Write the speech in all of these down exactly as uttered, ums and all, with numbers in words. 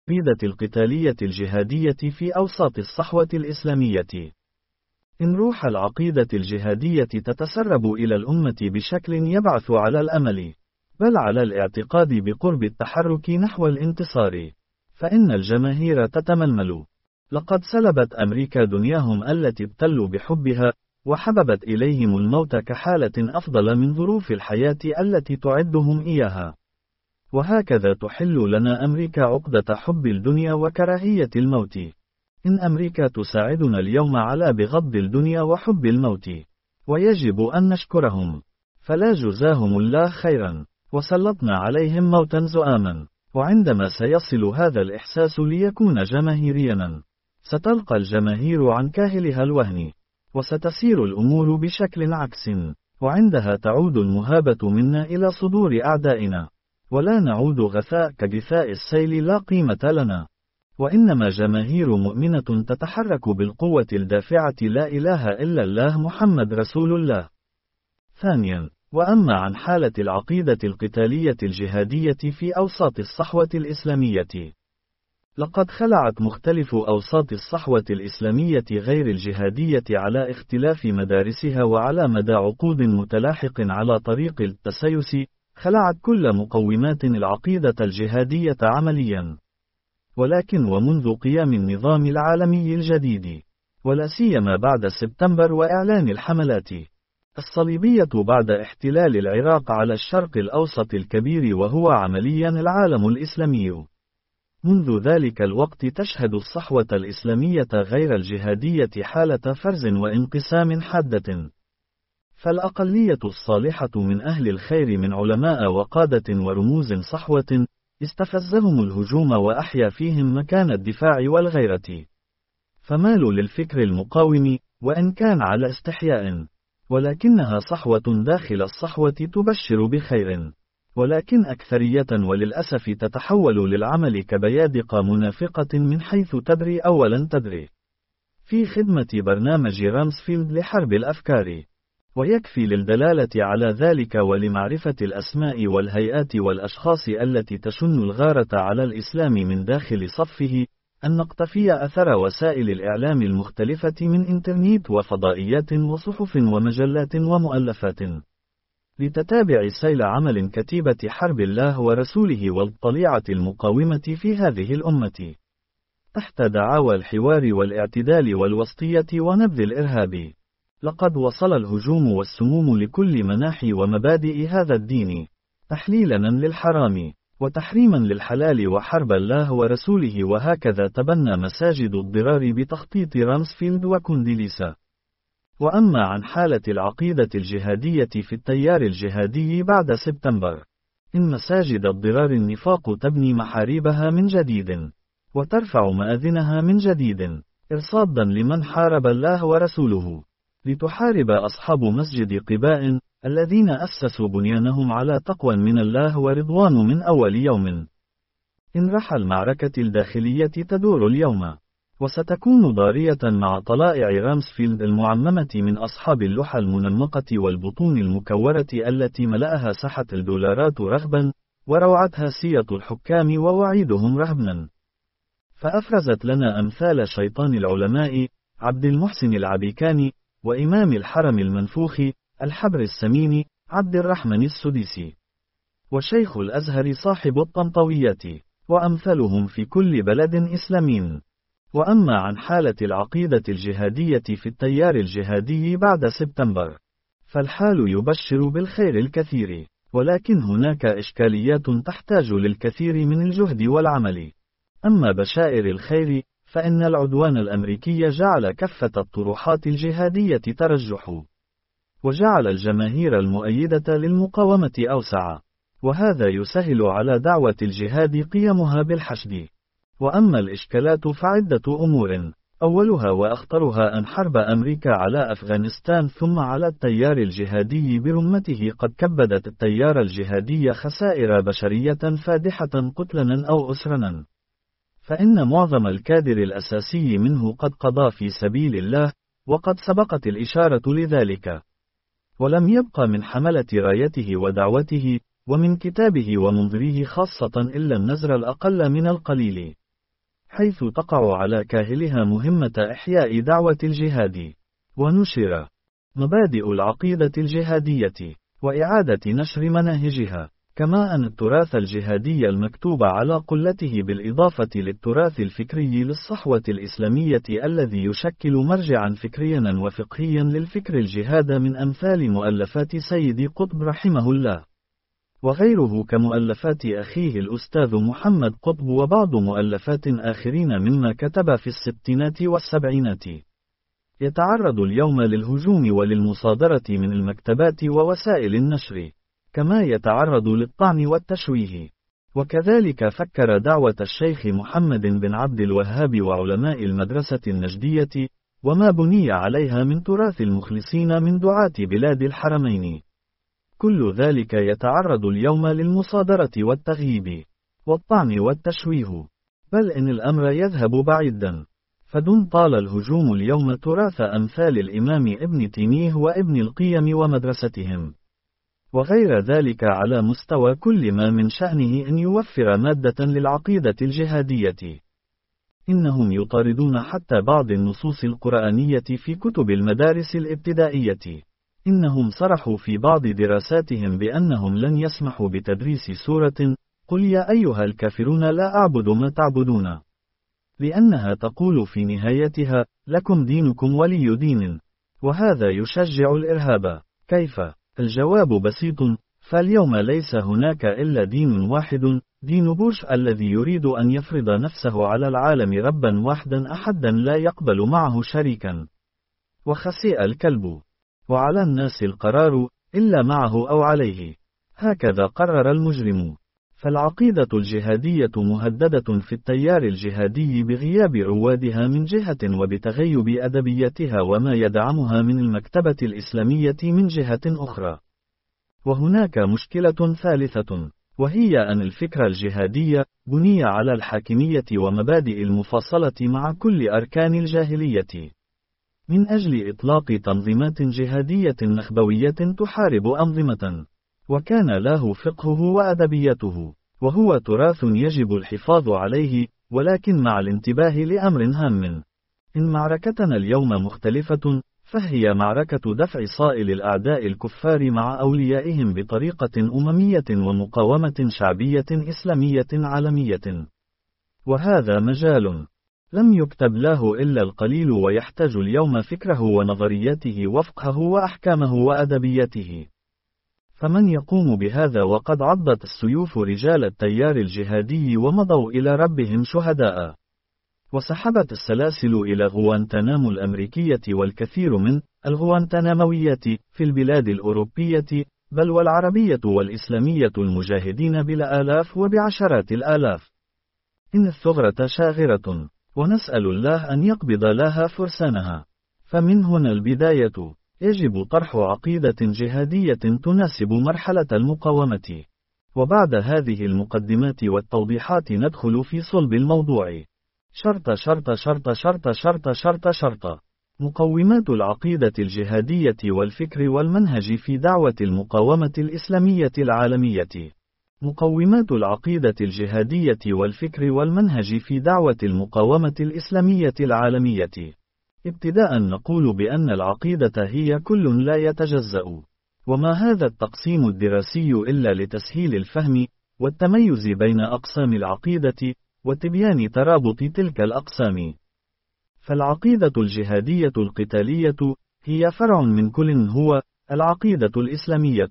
العقيدة القتالية الجهادية في أوساط الصحوة الإسلامية. إن روح العقيدة الجهادية تتسرب إلى الأمة بشكل يبعث على الأمل، بل على الاعتقاد بقرب التحرك نحو الانتصار، فإن الجماهير تتململ. لقد سلبت أمريكا دنياهم التي ابتلوا بحبها، وحببت إليهم الموت كحالة أفضل من ظروف الحياة التي تعدهم إياها. وهكذا تحل لنا أمريكا عقدة حب الدنيا وكراهية الموت. إن أمريكا تساعدنا اليوم على بغض الدنيا وحب الموت، ويجب أن نشكرهم، فلا جزاهم الله خيرا، وسلطنا عليهم موتا زؤاما. وعندما سيصل هذا الإحساس ليكون جماهيريا، ستلقى الجماهير عن كاهلها الوهن، وستسير الأمور بشكل عكس، وعندها تعود المهابة منا إلى صدور أعدائنا، ولا نعود غثاء كجثاء السيل لا قيمة لنا، وإنما جماهير مؤمنة تتحرك بالقوة الدافعة لا إله إلا الله محمد رسول الله. ثانيا، وأما عن حالة العقيدة القتالية الجهادية في أوساط الصحوة الإسلامية، لقد خلعت مختلف أوساط الصحوة الإسلامية غير الجهادية على اختلاف مدارسها وعلى مدى عقود متلاحق على طريق التسيس، خلعت كل مقومات العقيدة الجهادية عمليا. ولكن ومنذ قيام النظام العالمي الجديد، ولا سيما بعد سبتمبر وإعلان الحملات الصليبية بعد احتلال العراق على الشرق الأوسط الكبير وهو عمليا العالم الإسلامي، منذ ذلك الوقت تشهد الصحوة الإسلامية غير الجهادية حالة فرز وانقسام حادة. فالأقلية الصالحة من أهل الخير من علماء وقادة ورموز صحوة، استفزهم الهجوم وأحيا فيهم مكان الدفاع والغيرة، فمالوا للفكر المقاوم وإن كان على استحياء، ولكنها صحوة داخل الصحوة تبشر بخير، ولكن أكثرية وللأسف تتحول للعمل كبيادق منافقة من حيث تدري أو لن تدري، في خدمة برنامج رامسفيلد لحرب الأفكار. ويكفي للدلالة على ذلك ولمعرفة الأسماء والهيئات والأشخاص التي تشن الغارة على الإسلام من داخل صفه، أن نقتفي أثر وسائل الإعلام المختلفة من إنترنت وفضائيات وصحف ومجلات ومؤلفات، لتتابع سيل عمل كتيبة حرب الله ورسوله والطليعة المقاومة في هذه الأمة، تحت دعاوى الحوار والاعتدال والوسطية ونبذ الإرهاب. لقد وصل الهجوم والسموم لكل مناحي ومبادئ هذا الدين، تحليلا للحرام، وتحريما للحلال وحرب الله ورسوله. وهكذا تبنى مساجد الضرار بتخطيط رامسفيلد وكونديليسا. وأما عن حالة العقيدة الجهادية في التيار الجهادي بعد سبتمبر، إن مساجد الضرار النفاق تبني محاريبها من جديد، وترفع مآذنها من جديد، إرصادا لمن حارب الله ورسوله، لتحارب أصحاب مسجد قباء الذين أسسوا بنيانهم على تقوى من الله ورضوان من أول يوم. إن رحى المعركة الداخلية تدور اليوم، وستكون ضارية مع طلائع رامسفيلد المعممة من أصحاب اللحى المنمقة والبطون المكورة التي ملأها ساحة الدولارات رغبا، وروعتها سية الحكام ووعيدهم رهبنا. فأفرزت لنا أمثال شيطان العلماء عبد المحسن العبيكاني، وإمام الحرم المنفوخ الحبر السمين عبد الرحمن السديسي، وشيخ الأزهر صاحب الطنطويات، وأمثالهم في كل بلد إسلامي. وأما عن حالة العقيدة الجهادية في التيار الجهادي بعد سبتمبر، فالحال يبشر بالخير الكثير، ولكن هناك إشكاليات تحتاج للكثير من الجهد والعمل. أما بشائر الخير، فإن العدوان الأمريكي جعل كفة الطروحات الجهادية ترجح، وجعل الجماهير المؤيدة للمقاومة أوسع، وهذا يسهل على دعوة الجهاد قيامها بالحشد. وأما الإشكالات فعدة أمور، أولها وأخطرها أن حرب أمريكا على أفغانستان ثم على التيار الجهادي برمته قد كبدت التيار الجهادي خسائر بشرية فادحة قتلا أو أسرنا، فإن معظم الكادر الأساسي منه قد قضى في سبيل الله، وقد سبقت الإشارة لذلك، ولم يبق من حملة رايته ودعوته ومن كتابه ومنظريه خاصة إلا النزر الأقل من القليل. حيث تقع على كاهلها مهمة إحياء دعوة الجهاد. ونشر مبادئ العقيدة الجهادية وإعادة نشر مناهجها، كما أن التراث الجهادي المكتوب على قلته بالإضافة للتراث الفكري للصحوة الإسلامية الذي يشكل مرجعا فكريا وفقهيا للفكر الجهاد من أمثال مؤلفات سيد قطب رحمه الله، وغيره كمؤلفات أخيه الأستاذ محمد قطب وبعض مؤلفات آخرين مما كتب في الستينات والسبعينات. يتعرض اليوم للهجوم وللمصادرة من المكتبات ووسائل النشر، كما يتعرض للطعن والتشويه. وكذلك فكر دعوة الشيخ محمد بن عبد الوهاب وعلماء المدرسة النجدية وما بني عليها من تراث المخلصين من دعاة بلاد الحرمين. كل ذلك يتعرض اليوم للمصادرة والتغييب والطعن والتشويه، بل إن الأمر يذهب بعيدا، فدون طال الهجوم اليوم تراث أمثال الإمام ابن تيمية وابن القيم ومدرستهم، وغير ذلك على مستوى كل ما من شأنه أن يوفر مادة للعقيدة الجهادية. إنهم يطاردون حتى بعض النصوص القرآنية في كتب المدارس الابتدائية. إنهم صرحوا في بعض دراساتهم بأنهم لن يسمحوا بتدريس سورة قل يا أيها الكافرون لا أعبد ما تعبدون، لأنها تقول في نهايتها لكم دينكم ولي دين، وهذا يشجع الإرهاب. كيف؟ الجواب بسيط، فاليوم ليس هناك إلا دين واحد، دين بوش الذي يريد أن يفرض نفسه على العالم ربا واحدا أحدا لا يقبل معه شريكا. وخسئ الكلب، وعلى الناس القرار إلا معه أو عليه، هكذا قرر المجرم. فالعقيدة الجهادية مهددة في التيار الجهادي بغياب روادها من جهة وبتغيب أدبيتها وما يدعمها من المكتبة الإسلامية من جهة أخرى. وهناك مشكلة ثالثة، وهي أن الفكر الجهادي بني على الحاكمية ومبادئ المفاصلة مع كل أركان الجاهلية، من أجل إطلاق تنظيمات جهادية نخبوية تحارب أنظمة، وكان له فقهه وأدبيته، وهو تراث يجب الحفاظ عليه، ولكن مع الانتباه لأمر هام. إن معركتنا اليوم مختلفة، فهي معركة دفع صائل الأعداء الكفار مع أوليائهم بطريقة أممية ومقاومة شعبية إسلامية عالمية. وهذا مجال لم يكتب له إلا القليل، ويحتاج اليوم فكره ونظرياته وفقهه وأحكامه وأدبيته. فمن يقوم بهذا وقد عضت السيوف رجال التيار الجهادي ومضوا إلى ربهم شهداء، وسحبت السلاسل إلى غوانتنامو الأمريكية والكثير من الغوانتنامويات في البلاد الأوروبية بل والعربية والإسلامية المجاهدين بالآلاف وبعشرات الآلاف. إن الثغرة شاغرة، ونسأل الله أن يقبض لها فرسانها. فمن هنا البداية، يجب طرح عقيدة جهادية تناسب مرحلة المقاومة. وبعد هذه المقدمات والتوضيحات ندخل في صلب الموضوع. شرط شرط شرط شرط شرط شرط شرط مقومات العقيدة الجهادية والفكر والمنهج في دعوة المقاومة الإسلامية العالمية. مقومات العقيدة الجهادية والفكر والمنهج في دعوة المقاومة الإسلامية العالمية. ابتداء نقول بأن العقيدة هي كل لا يتجزأ، وما هذا التقسيم الدراسي إلا لتسهيل الفهم والتميز بين أقسام العقيدة وتبيان ترابط تلك الأقسام. فالعقيدة الجهادية القتالية هي فرع من كل هو العقيدة الإسلامية،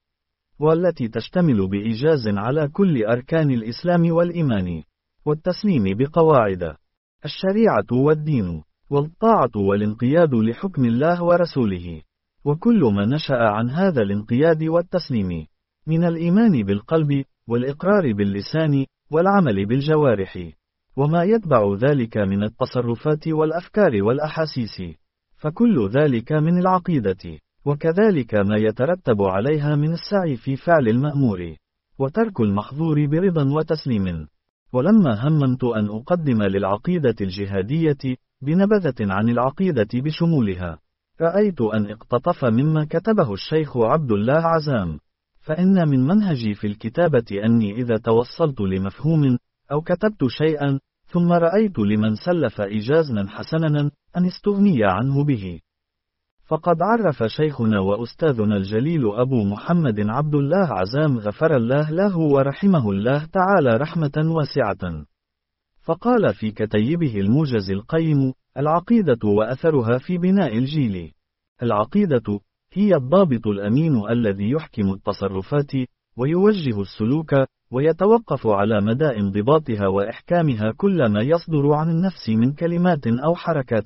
والتي تشتمل بإيجاز على كل أركان الإسلام والإيمان والتسليم بقواعد الشريعة والدين والطاعة والانقياد لحكم الله ورسوله، وكل ما نشأ عن هذا الانقياد والتسليم من الإيمان بالقلب والإقرار باللسان والعمل بالجوارح، وما يتبع ذلك من التصرفات والأفكار والأحاسيس، فكل ذلك من العقيدة، وكذلك ما يترتب عليها من السعي في فعل المأمور وترك المحظور برضا وتسليم. ولما هممت أن أقدم للعقيدة الجهادية بنبذة عن العقيدة بشمولها، رأيت أن اقتطف مما كتبه الشيخ عبد الله عزام، فإن من منهجي في الكتابة أني إذا توصلت لمفهوم أو كتبت شيئا ثم رأيت لمن سلف إجازنا حسنا أن استغني عنه به. فقد عرف شيخنا وأستاذنا الجليل أبو محمد عبد الله عزام غفر الله له ورحمه الله تعالى رحمة واسعة، فقال في كتيبه الموجز القيم: العقيدة وأثرها في بناء الجيل. العقيدة هي الضابط الأمين الذي يحكم التصرفات ويوجه السلوك، ويتوقف على مدى انضباطها وإحكامها كل ما يصدر عن النفس من كلمات أو حركات،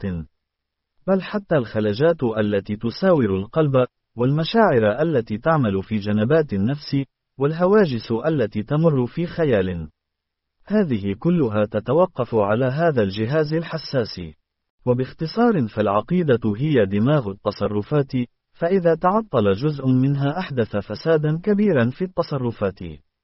بل حتى الخلجات التي تساور القلب، والمشاعر التي تعمل في جنبات النفس، والهواجس التي تمر في خيال. هذه كلها تتوقف على هذا الجهاز الحساس. وباختصار فالعقيدة هي دماغ التصرفات، فإذا تعطل جزء منها أحدث فسادا كبيرا في التصرفات،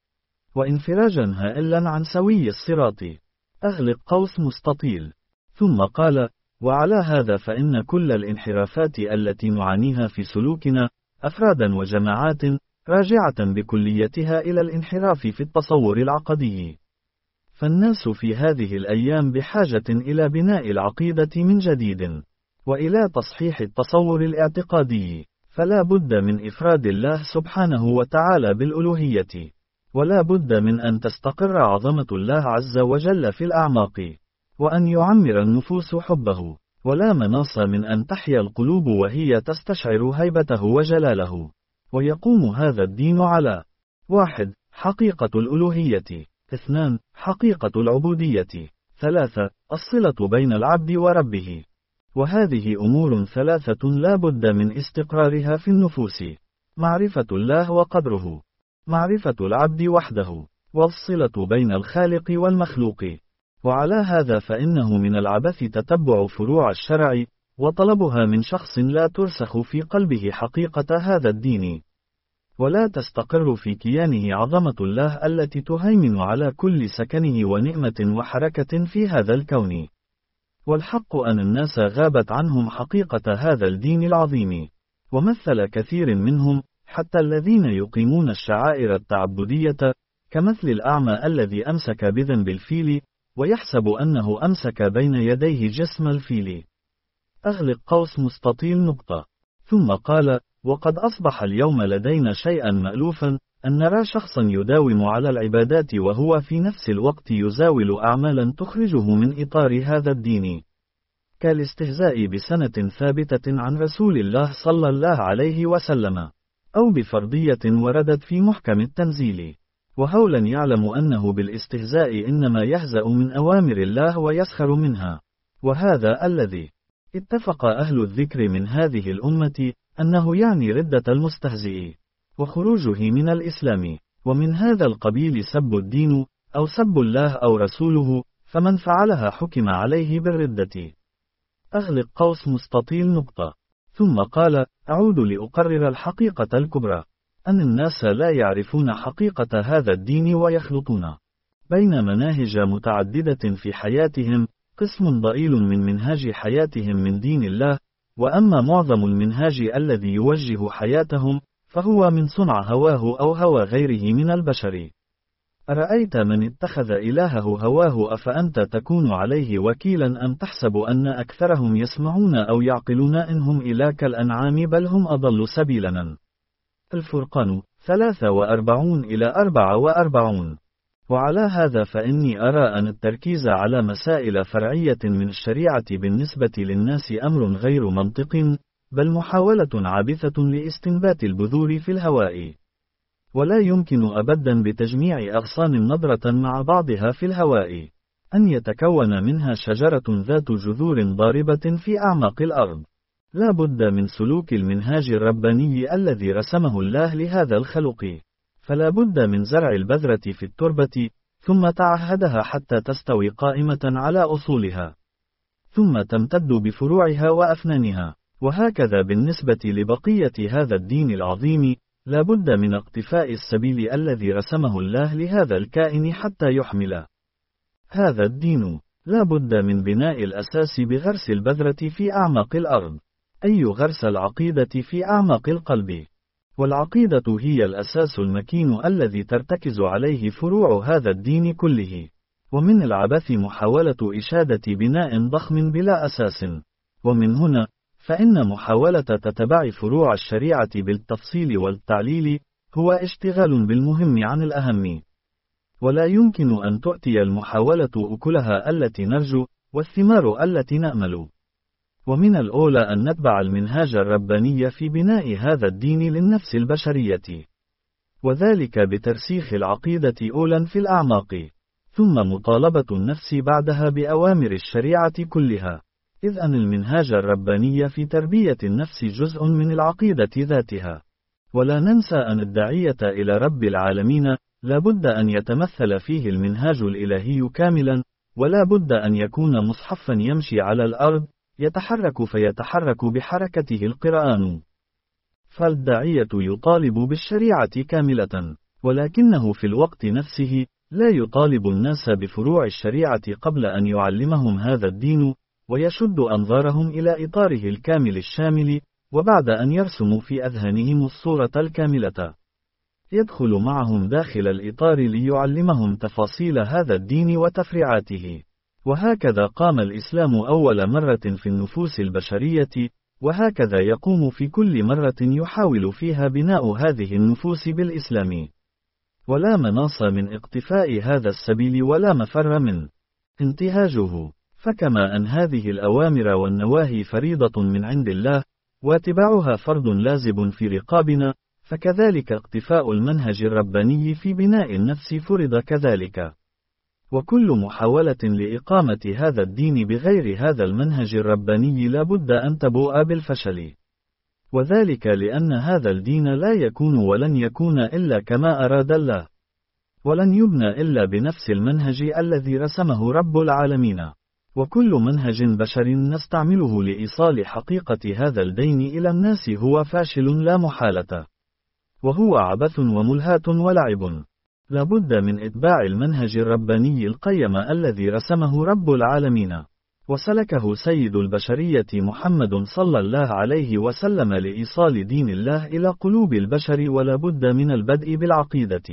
وانفراجا هائلا عن سوي الصراط. أغلق قوس مستطيل. ثم قال: وعلى هذا فإن كل الانحرافات التي نعانيها في سلوكنا أفرادا وجماعات راجعة بكليتها إلى الانحراف في التصور العقدي. فالناس في هذه الأيام بحاجة إلى بناء العقيدة من جديد، وإلى تصحيح التصور الاعتقادي، فلا بد من إفراد الله سبحانه وتعالى بالألوهية، ولا بد من أن تستقر عظمة الله عز وجل في الأعماق، وأن يعمر النفوس حبه، ولا مناص من أن تحيا القلوب وهي تستشعر هيبته وجلاله. ويقوم هذا الدين على: واحد حقيقة الألوهية، اثنان حقيقة العبودية، ثلاثة الصلة بين العبد وربه. وهذه أمور ثلاثة لا بد من استقرارها في النفوس: معرفة الله وقدره، معرفة العبد وحده، والصلة بين الخالق والمخلوق. وعلى هذا فإنه من العبث تتبع فروع الشرع، وطلبها من شخص لا ترسخ في قلبه حقيقة هذا الدين، ولا تستقر في كيانه عظمة الله التي تهيمن على كل سكنه ونعمة وحركة في هذا الكون. والحق أن الناس غابت عنهم حقيقة هذا الدين العظيم، ومثل كثير منهم حتى الذين يقيمون الشعائر التعبدية كمثل الأعمى الذي أمسك بذنب الفيل ويحسب أنه أمسك بين يديه جسم الفيل. أغلق قوس مستطيل نقطة. ثم قال: وقد أصبح اليوم لدينا شيئا مألوفا، أن نرى شخصا يداوم على العبادات وهو في نفس الوقت يزاول أعمالا تخرجه من إطار هذا الدين، كالاستهزاء بسنة ثابتة عن رسول الله صلى الله عليه وسلم، أو بفرضية وردت في محكم التنزيل، وهولا يعلم أنه بالاستهزاء إنما يهزأ من أوامر الله ويسخر منها. وهذا الذي اتفق أهل الذكر من هذه الأمة أنه يعني ردة المستهزئ وخروجه من الإسلام، ومن هذا القبيل سب الدين أو سب الله أو رسوله، فمن فعلها حكم عليه بالردة. أغلق قوس مستطيل نقطة. ثم قال: أعود لأقرر الحقيقة الكبرى، أن الناس لا يعرفون حقيقة هذا الدين ويخلطون بين مناهج متعددة في حياتهم، قسم ضئيل من منهاج حياتهم من دين الله، وأما معظم المنهاج الذي يوجه حياتهم فهو من صنع هواه أو هوى غيره من البشر. أرأيت من اتخذ إلهه هواه أفأنت تكون عليه وكيلا أم تحسب أن أكثرهم يسمعون أو يعقلون إنهم إلا كالأنعام بل هم أضل سبيلا. الفرقان ثلاثة وأربعون إلى أربعة وأربعون. وعلى هذا فإني أرى أن التركيز على مسائل فرعية من الشريعة بالنسبة للناس أمر غير منطق، بل محاولة عابثة لاستنبات البذور في الهواء، ولا يمكن أبدا بتجميع أغصان نضرة مع بعضها في الهواء أن يتكون منها شجرة ذات جذور ضاربة في أعماق الأرض. لا بد من سلوك المنهاج الرباني الذي رسمه الله لهذا الخلق، فلا بد من زرع البذرة في التربة، ثم تعهدها حتى تستوي قائمة على أصولها، ثم تمتد بفروعها وأفنانها. وهكذا بالنسبة لبقية هذا الدين العظيم، لا بد من اقتفاء السبيل الذي رسمه الله لهذا الكائن حتى يحمل هذا الدين. لا بد من بناء الأساس بغرس البذرة في أعماق الأرض، أي غرس العقيدة في أعماق القلب. والعقيدة هي الأساس المكين الذي ترتكز عليه فروع هذا الدين كله. ومن العبث محاولة إشادة بناء ضخم بلا أساس. ومن هنا، فإن محاولة تتبع فروع الشريعة بالتفصيل والتعليل هو اشتغال بالمهم عن الأهم، ولا يمكن أن تؤتي المحاولة أكلها التي نرجو والثمار التي نأمل. ومن الأولى أن نتبع المنهاج الرباني في بناء هذا الدين للنفس البشرية، وذلك بترسيخ العقيدة أولا في الأعماق، ثم مطالبة النفس بعدها بأوامر الشريعة كلها، إذ أن المنهاج الرباني في تربية النفس جزء من العقيدة ذاتها. ولا ننسى أن الداعية إلى رب العالمين لا بد أن يتمثل فيه المنهاج الإلهي كاملا، ولا بد أن يكون مصحفا يمشي على الأرض يتحرك فيتحرك بحركته القرآن. فالداعية يطالب بالشريعة كاملة، ولكنه في الوقت نفسه لا يطالب الناس بفروع الشريعة قبل أن يعلمهم هذا الدين، ويشد أنظارهم إلى إطاره الكامل الشامل، وبعد أن يرسموا في أذهانهم الصورة الكاملة، يدخل معهم داخل الإطار ليعلمهم تفاصيل هذا الدين وتفريعاته. وهكذا قام الإسلام أول مرة في النفوس البشرية، وهكذا يقوم في كل مرة يحاول فيها بناء هذه النفوس بالإسلام. ولا مناص من اقتفاء هذا السبيل ولا مفر من انتهاجه. فكما أن هذه الأوامر والنواهي فريضة من عند الله، واتباعها فرض لازم في رقابنا، فكذلك اقتفاء المنهج الرباني في بناء النفس فرض كذلك. وكل محاولة لإقامة هذا الدين بغير هذا المنهج الرباني لا بد أن تبوء بالفشل، وذلك لأن هذا الدين لا يكون ولن يكون إلا كما أراد الله، ولن يبنى إلا بنفس المنهج الذي رسمه رب العالمين. وكل منهج بشري نستعمله لإيصال حقيقة هذا الدين إلى الناس هو فاشل لا محالة، وهو عبث وملهاة ولعب. لا بد من إتباع المنهج الرباني القيم الذي رسمه رب العالمين، وسلكه سيد البشرية محمد صلى الله عليه وسلم لإيصال دين الله إلى قلوب البشر. ولا بد من البدء بالعقيدة،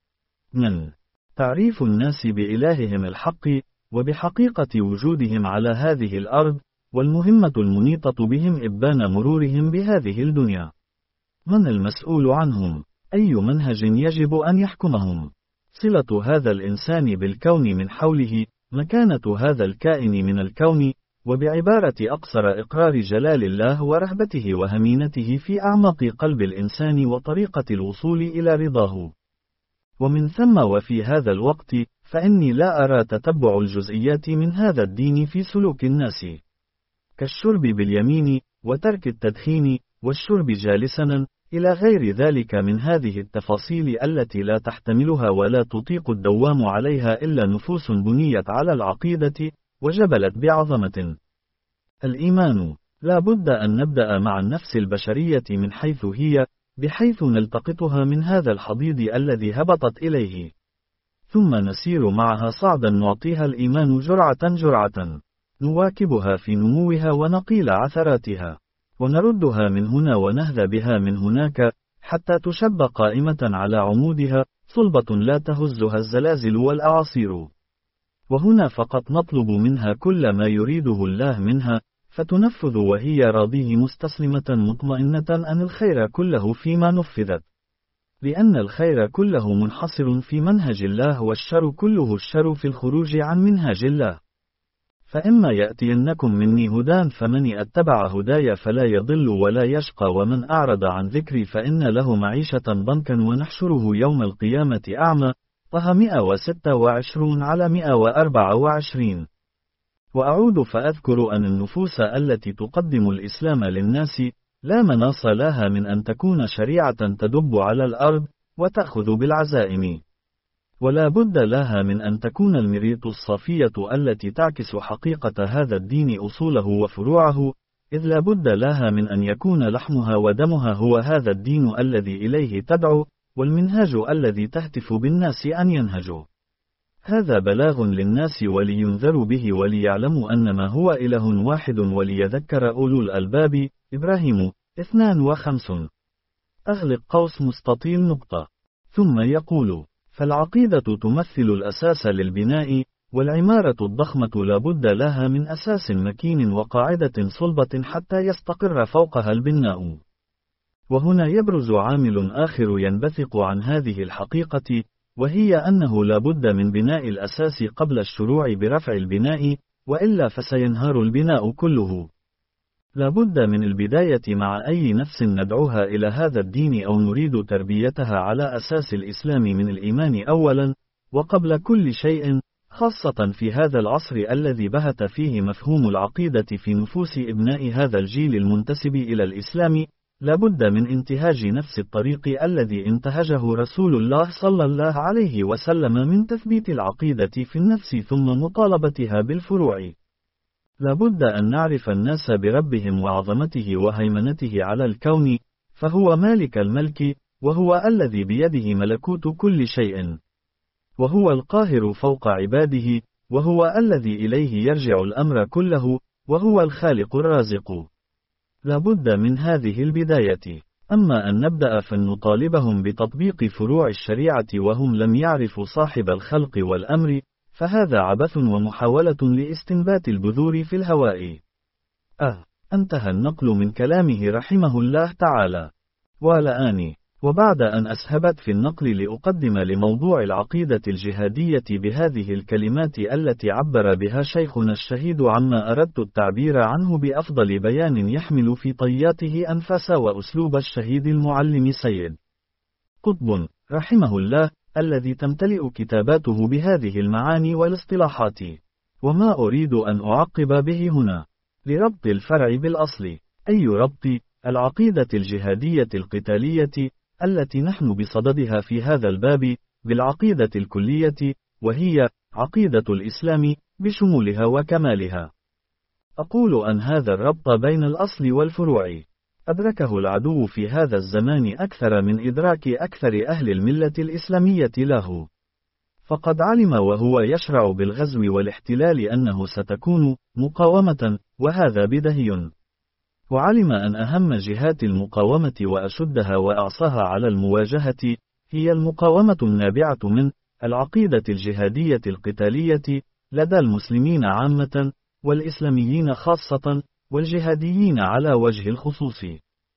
من تعريف الناس بإلههم الحق وبحقيقة وجودهم على هذه الأرض، والمهمة المنيطة بهم إبان مرورهم بهذه الدنيا. من المسؤول عنهم؟ أي منهج يجب أن يحكمهم؟ صلة هذا الإنسان بالكون من حوله، مكانة هذا الكائن من الكون، وبعبارة أقصر إقرار جلال الله ورهبته وهمينته في أعماق قلب الإنسان وطريقة الوصول إلى رضاه. ومن ثم وفي هذا الوقت فإني لا أرى تتبع الجزئيات من هذا الدين في سلوك الناس، كالشرب باليمين وترك التدخين والشرب جالسا إلى غير ذلك من هذه التفاصيل التي لا تحتملها ولا تطيق الدوام عليها إلا نفوس بنيت على العقيدة وجبلت بعظمة الإيمان. لا بد أن نبدأ مع النفس البشرية من حيث هي، بحيث نلتقطها من هذا الحضيض الذي هبطت إليه، ثم نسير معها صعدا نعطيها الإيمان جرعة جرعة، نواكبها في نموها ونقيل عثراتها، ونردها من هنا ونهذا بها من هناك، حتى تشب قائمة على عمودها، صلبة لا تهزها الزلازل والأعاصير. وهنا فقط نطلب منها كل ما يريده الله منها، فتنفذ وهي راضيه مستسلمة مطمئنة أن الخير كله فيما نفذت، لأن الخير كله منحصر في منهج الله، والشر كله الشر في الخروج عن منهج الله. فإما يأتينكم مني هدى فمن اتبع هداي فلا يضل ولا يشقى، ومن أعرض عن ذكري فإن له معيشة ضنكا ونحشره يوم القيامة أعمى. طه مئة وستة وعشرين على مئة وأربعة وعشرين. وأعود فأذكر أن النفوس التي تقدم الإسلام للناس لا مناص لها من أن تكون شريعة تدب على الأرض وتأخذ بالعزائم، ولا بد لها من أن تكون المريط الصافية التي تعكس حقيقة هذا الدين أصوله وفروعه، إذ لا بد لها من أن يكون لحمها ودمها هو هذا الدين الذي إليه تدعو، والمنهاج الذي تهتف بالناس أن ينهجوا. هذا بلاغ للناس ولينذروا به وليعلموا أنما هو إله واحد وليذكر أولو الألباب. إبراهيم اثنان وخمسون. أغلق قوس مستطيل نقطة. ثم يقول: فالعقيدة تمثل الأساس للبناء، والعمارة الضخمة لا بد لها من أساس مكين وقاعدة صلبة حتى يستقر فوقها البناء. وهنا يبرز عامل آخر ينبثق عن هذه الحقيقة، وهي أنه لا بد من بناء الأساس قبل الشروع برفع البناء، وإلا فسينهار البناء كله. لا بد من البداية مع أي نفس ندعوها إلى هذا الدين أو نريد تربيتها على أساس الإسلام من الإيمان أولا، وقبل كل شيء، خاصة في هذا العصر الذي بهت فيه مفهوم العقيدة في نفوس أبناء هذا الجيل المنتسب إلى الإسلام. لا بد من انتهاج نفس الطريق الذي انتهجه رسول الله صلى الله عليه وسلم من تثبيت العقيدة في النفس ثم مطالبتها بالفروع. لا بد أن نعرف الناس بربهم وعظمته وهيمنته على الكون، فهو مالك الملك، وهو الذي بيده ملكوت كل شيء، وهو القاهر فوق عباده، وهو الذي إليه يرجع الأمر كله، وهو الخالق الرازق. لا بد من هذه البداية. أما أن نبدأ فنطالبهم بتطبيق فروع الشريعة وهم لم يعرفوا صاحب الخلق والأمر، فهذا عبث ومحاولة لاستنبات البذور في الهواء. أه انتهى النقل من كلامه رحمه الله تعالى. والآن، وبعد أن أسهبت في النقل لأقدم لموضوع العقيدة الجهادية بهذه الكلمات التي عبر بها شيخنا الشهيد عما أردت التعبير عنه بأفضل بيان يحمل في طياته أنفاس وأسلوب الشهيد المعلم سيد قطب رحمه الله، الذي تمتلئ كتاباته بهذه المعاني والاصطلاحات. وما أريد أن أعقب به هنا لربط الفرع بالأصل. أي ربط؟ العقيدة الجهادية القتالية التي نحن بصددها في هذا الباب بالعقيدة الكلية، وهي عقيدة الإسلام بشمولها وكمالها. أقول أن هذا الربط بين الأصل والفروع أدركه العدو في هذا الزمان أكثر من إدراك أكثر أهل الملة الإسلامية له، فقد علم وهو يشرع بالغزو والاحتلال أنه ستكون مقاومة، وهذا بدهي. وعلم أن أهم جهات المقاومة وأشدها وأعصاها على المواجهة هي المقاومة النابعة من العقيدة الجهادية القتالية لدى المسلمين عامة، والإسلاميين خاصة، والجهاديين على وجه الخصوص.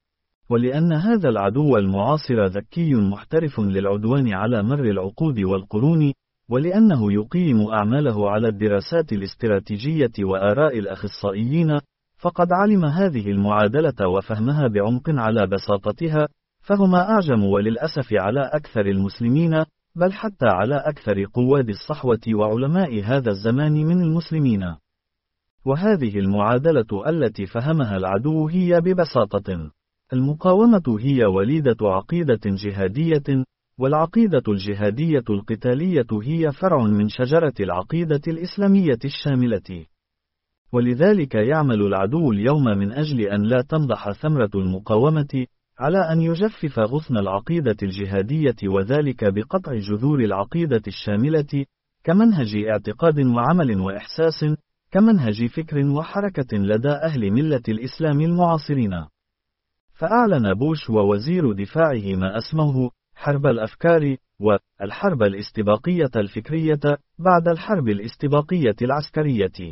ولأن هذا العدو المعاصر ذكي محترف للعدوان على مر العقود والقرون، ولأنه يقيم أعماله على الدراسات الاستراتيجية وآراء الأخصائيين، فقد علم هذه المعادلة وفهمها بعمق على بساطتها، فهما أعجم وللأسف على أكثر المسلمين، بل حتى على أكثر قواد الصحوة وعلماء هذا الزمان من المسلمين. وهذه المعادلة التي فهمها العدو هي ببساطة: المقاومة هي وليدة عقيدة جهادية، والعقيدة الجهادية القتالية هي فرع من شجرة العقيدة الإسلامية الشاملة. ولذلك يعمل العدو اليوم من أجل أن لا تنضح ثمرة المقاومة، على أن يجفف غصن العقيدة الجهادية، وذلك بقطع جذور العقيدة الشاملة كمنهج اعتقاد وعمل وإحساس، كمنهج فكر وحركة لدى أهل ملة الإسلام المعاصرين. فأعلن بوش ووزير دفاعه ما أسموه حرب الأفكار، والحرب الاستباقية الفكرية بعد الحرب الاستباقية العسكرية.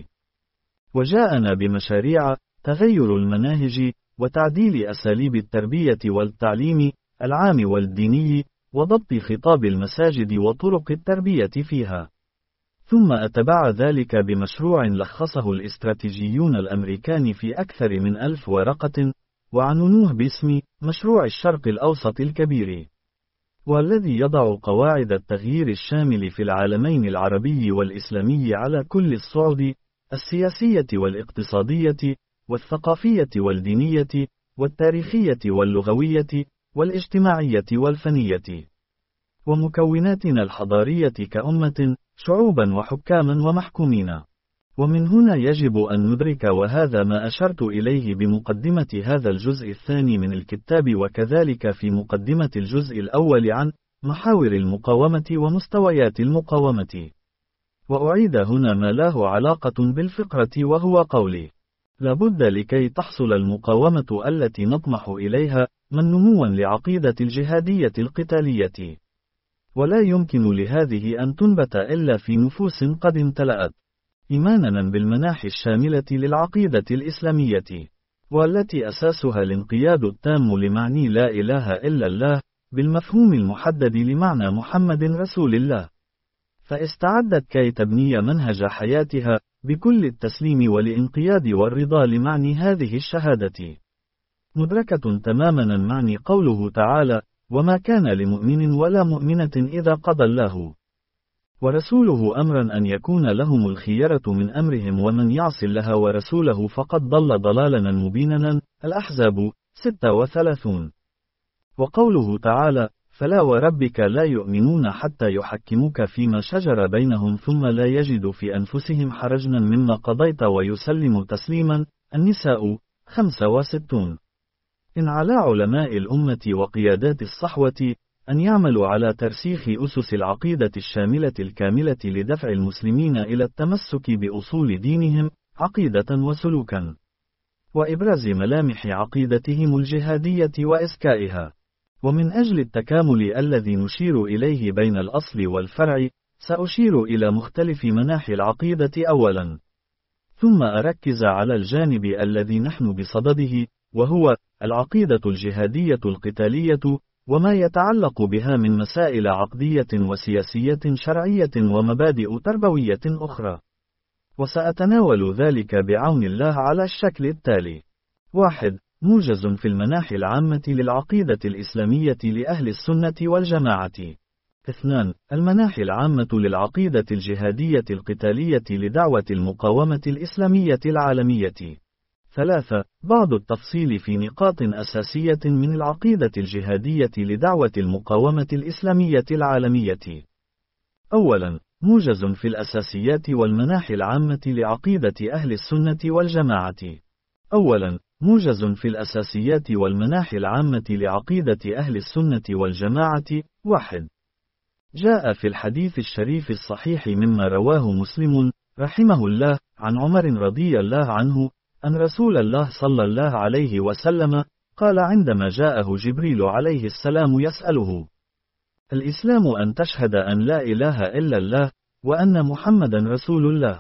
وجاءنا بمشاريع تغير المناهج وتعديل أساليب التربية والتعليم العام والديني، وضبط خطاب المساجد وطرق التربية فيها. ثم أتبع ذلك بمشروع لخصه الاستراتيجيون الأمريكان في أكثر من ألف ورقة، وعنونوه باسم مشروع الشرق الأوسط الكبير، والذي يضع قواعد التغيير الشامل في العالمين العربي والإسلامي على كل الصعد: السياسية والاقتصادية، والثقافية والدينية، والتاريخية واللغوية، والاجتماعية والفنية، ومكوناتنا الحضارية كأمة، شعوبا وحكاما ومحكومين. ومن هنا يجب أن ندرك، وهذا ما أشرت إليه بمقدمة هذا الجزء الثاني من الكتاب، وكذلك في مقدمة الجزء الأول عن محاور المقاومة ومستويات المقاومة. وأعيد هنا ما له علاقة بالفقرة، وهو قولي: لابد لكي تحصل المقاومة التي نطمح إليها من نموا لعقيدة الجهادية القتالية. ولا يمكن لهذه أن تنبت إلا في نفوس قد امتلأت إيمانا بالمناحي الشاملة للعقيدة الإسلامية، والتي أساسها الانقياد التام لمعني لا إله إلا الله، بالمفهوم المحدد لمعنى محمد رسول الله. فاستعدت كي تبني منهج حياتها بكل التسليم والانقياد والرضا لمعني هذه الشهادة، مدركة تماما معني قوله تعالى: وما كان لمؤمن ولا مؤمنة إذا قضى الله ورسوله أمرا أن يكون لهم الخيرة من أمرهم ومن يعص الله ورسوله فقد ضل ضلالا مبينا. الأحزاب ستة وثلاثون. وقوله تعالى: فلا وربك لا يؤمنون حتى يحكموك فيما شجر بينهم ثم لا يجدوا في أنفسهم حرجا مما قضيت ويسلموا تسليما. النساء خمسة وستون. إن على علماء الأمة وقيادات الصحوة أن يعملوا على ترسيخ أسس العقيدة الشاملة الكاملة لدفع المسلمين إلى التمسك بأصول دينهم عقيدة وسلوكا، وإبراز ملامح عقيدتهم الجهادية وإسكائها. ومن أجل التكامل الذي نشير إليه بين الأصل والفرع، سأشير إلى مختلف مناحي العقيدة أولا، ثم أركز على الجانب الذي نحن بصدده، وهو العقيدة الجهادية القتالية، وما يتعلق بها من مسائل عقدية وسياسية شرعية ومبادئ تربوية أخرى. وسأتناول ذلك بعون الله على الشكل التالي: واحد. موجز في المناحي العامة للعقيدة الإسلامية لأهل السنة والجماعة. اثنان. المناحي العامة للعقيدة الجهادية القتالية لدعوة المقاومة الإسلامية العالمية. ثلاثة. بعض التفصيل في نقاط أساسية من العقيدة الجهادية لدعوة المقاومة الإسلامية العالمية. أولا، موجز في الأساسيات والمناحي العامة لعقيدة أهل السنة والجماعة. أولا، موجز في الأساسيات والمناحي العامة لعقيدة أهل السنة والجماعة. واحد. جاء في الحديث الشريف الصحيح مما رواه مسلم رحمه الله عن عمر رضي الله عنه أن رسول الله صلى الله عليه وسلم قال عندما جاءه جبريل عليه السلام يسأله: الإسلام أن تشهد أن لا إله إلا الله وأن محمدا رسول الله،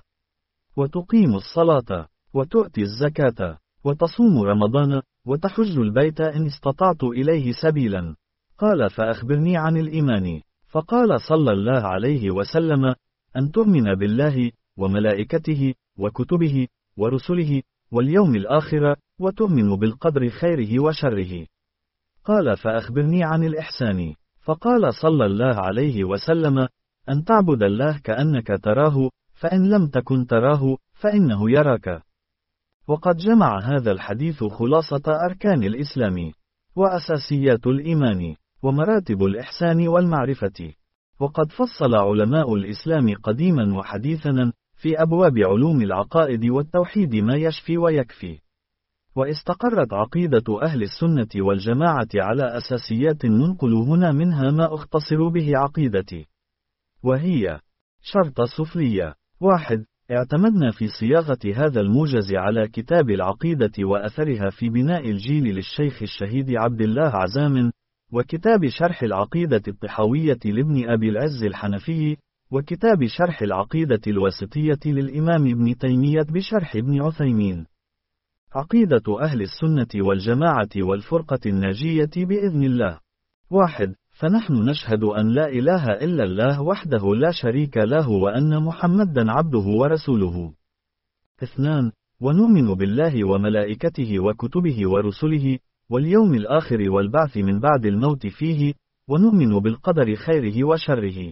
وتقيم الصلاة، وتؤتي الزكاة، وتصوم رمضان، وتحج البيت إن استطعت إليه سبيلا. قال: فأخبرني عن الإيمان. فقال صلى الله عليه وسلم: أن تؤمن بالله وملائكته وكتبه ورسله واليوم الآخر، وتؤمن بالقدر خيره وشره. قال: فأخبرني عن الإحسان. فقال صلى الله عليه وسلم: أن تعبد الله كأنك تراه، فإن لم تكن تراه فإنه يراك. وقد جمع هذا الحديث خلاصة أركان الإسلام، وأساسيات الإيمان، ومراتب الإحسان والمعرفة. وقد فصل علماء الإسلام قديما وحديثا في أبواب علوم العقائد والتوحيد ما يشفي ويكفي. واستقرت عقيدة أهل السنة والجماعة على أساسيات ننقل هنا منها ما أختصر به عقيدتي، وهي: شرط سفلية. واحد. اعتمدنا في صياغة هذا الموجز على كتاب العقيدة وأثرها في بناء الجيل للشيخ الشهيد عبد الله عزام، وكتاب شرح العقيدة الطحاوية لابن أبي العز الحنفي، وكتاب شرح العقيدة الواسطية للإمام ابن تيمية بشرح ابن عثيمين. عقيدة أهل السنة والجماعة والفرقة الناجية بإذن الله. واحد. فنحن نشهد أن لا إله إلا الله وحده لا شريك له وأن محمدا عبده ورسوله. اثنان. ونؤمن بالله وملائكته وكتبه ورسله واليوم الآخر والبعث من بعد الموت فيه، ونؤمن بالقدر خيره وشره.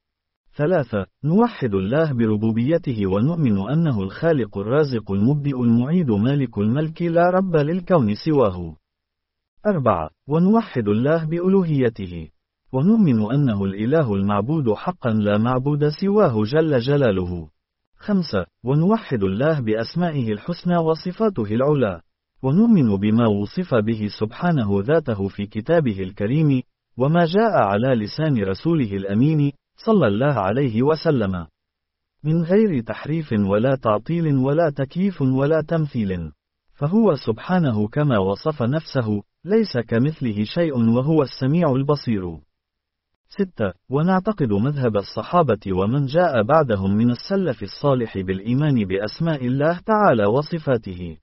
ثلاثة. نوحد الله بربوبيته ونؤمن أنه الخالق الرازق المبدئ المعيد مالك الملك لا رب للكون سواه. أربعة. ونوحد الله بألوهيته، ونؤمن أنه الإله المعبود حقا لا معبود سواه جل جلاله. خمسة. ونوحد الله بأسمائه الحسنى وصفاته العلى، ونؤمن بما وصف به سبحانه ذاته في كتابه الكريم، وما جاء على لسان رسوله الأمين صلى الله عليه وسلم، من غير تحريف ولا تعطيل ولا تكييف ولا تمثيل، فهو سبحانه كما وصف نفسه، ليس كمثله شيء وهو السميع البصير. ستة. ونعتقد مذهب الصحابة ومن جاء بعدهم من السلف الصالح بالإيمان بأسماء الله تعالى وصفاته،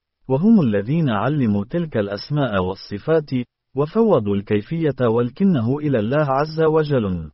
وهم الذين علموا تلك الأسماء والصفات، وفوضوا الكيفية والكنه إلى الله عز وجل،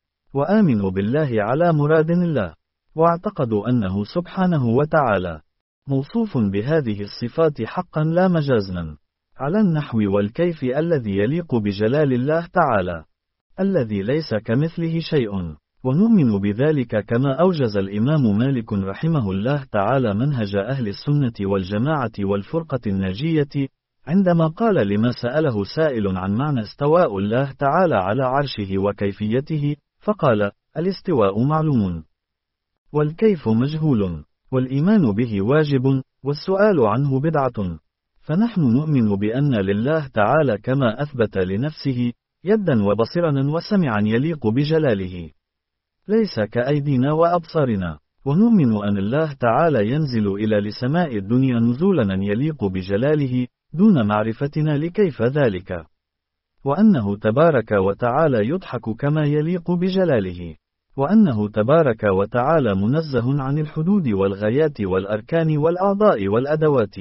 وآمنوا بالله على مراد الله، واعتقدوا أنه سبحانه وتعالى موصوف بهذه الصفات حقا لا مجازا، على النحو والكيف الذي يليق بجلال الله تعالى، الذي ليس كمثله شيء. ونؤمن بذلك كما أوجز الإمام مالك رحمه الله تعالى منهج أهل السنة والجماعة والفرقة الناجية، عندما قال لما سأله سائل عن معنى استواء الله تعالى على عرشه وكيفيته، فقال: الاستواء معلوم، والكيف مجهول، والإيمان به واجب، والسؤال عنه بدعة. فنحن نؤمن بأن لله تعالى كما أثبت لنفسه يدا وبصرا وسمعا يليق بجلاله، ليس كأيدينا وأبصارنا. ونؤمن أن الله تعالى ينزل إلى لسماء الدنيا نزولا يليق بجلاله دون معرفتنا لكيف ذلك، وأنه تبارك وتعالى يضحك كما يليق بجلاله، وأنه تبارك وتعالى منزه عن الحدود والغايات والأركان والأعضاء والأدوات.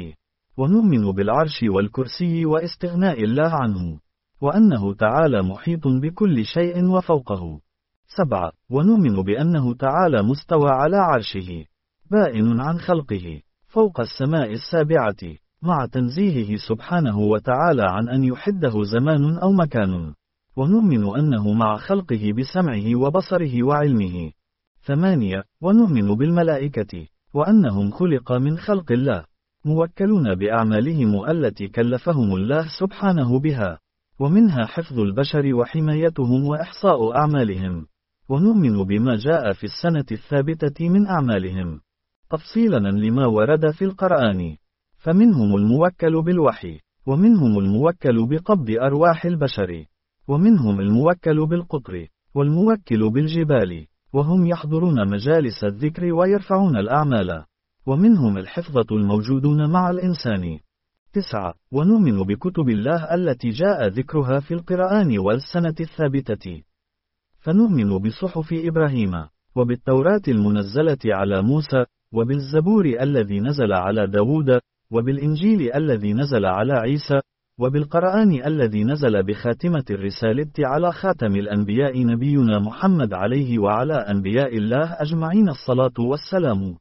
ونؤمن بالعرش والكرسي واستغناء الله عنه، وأنه تعالى محيط بكل شيء وفوقه. سبعة. ونؤمن بأنه تعالى مستوى على عرشه، بائن عن خلقه، فوق السماء السابعة، مع تنزيهه سبحانه وتعالى عن أن يحده زمان أو مكان. ونؤمن أنه مع خلقه بسمعه وبصره وعلمه. ثمانية. ونؤمن بالملائكة، وأنهم خلق من خلق الله، موكلون بأعمالهم التي كلفهم الله سبحانه بها، ومنها حفظ البشر وحمايتهم وإحصاء أعمالهم. ونؤمن بما جاء في السنة الثابتة من أعمالهم، تفصيلا لما ورد في القرآن، فمنهم الموكل بالوحي، ومنهم الموكل بقبض أرواح البشر، ومنهم الموكل بالقطر، والموكل بالجبال، وهم يحضرون مجالس الذكر ويرفعون الأعمال، ومنهم الحفظة الموجودون مع الإنسان. تسعة. ونؤمن بكتب الله التي جاء ذكرها في القرآن والسنة الثابتة، فنؤمن بصحف إبراهيم، وبالتوراة المنزلة على موسى، وبالزبور الذي نزل على داود، وبالإنجيل الذي نزل على عيسى، وبالقرآن الذي نزل بخاتمة الرسالة على خاتم الأنبياء نبينا محمد عليه وعلى أنبياء الله أجمعين الصلاة والسلام،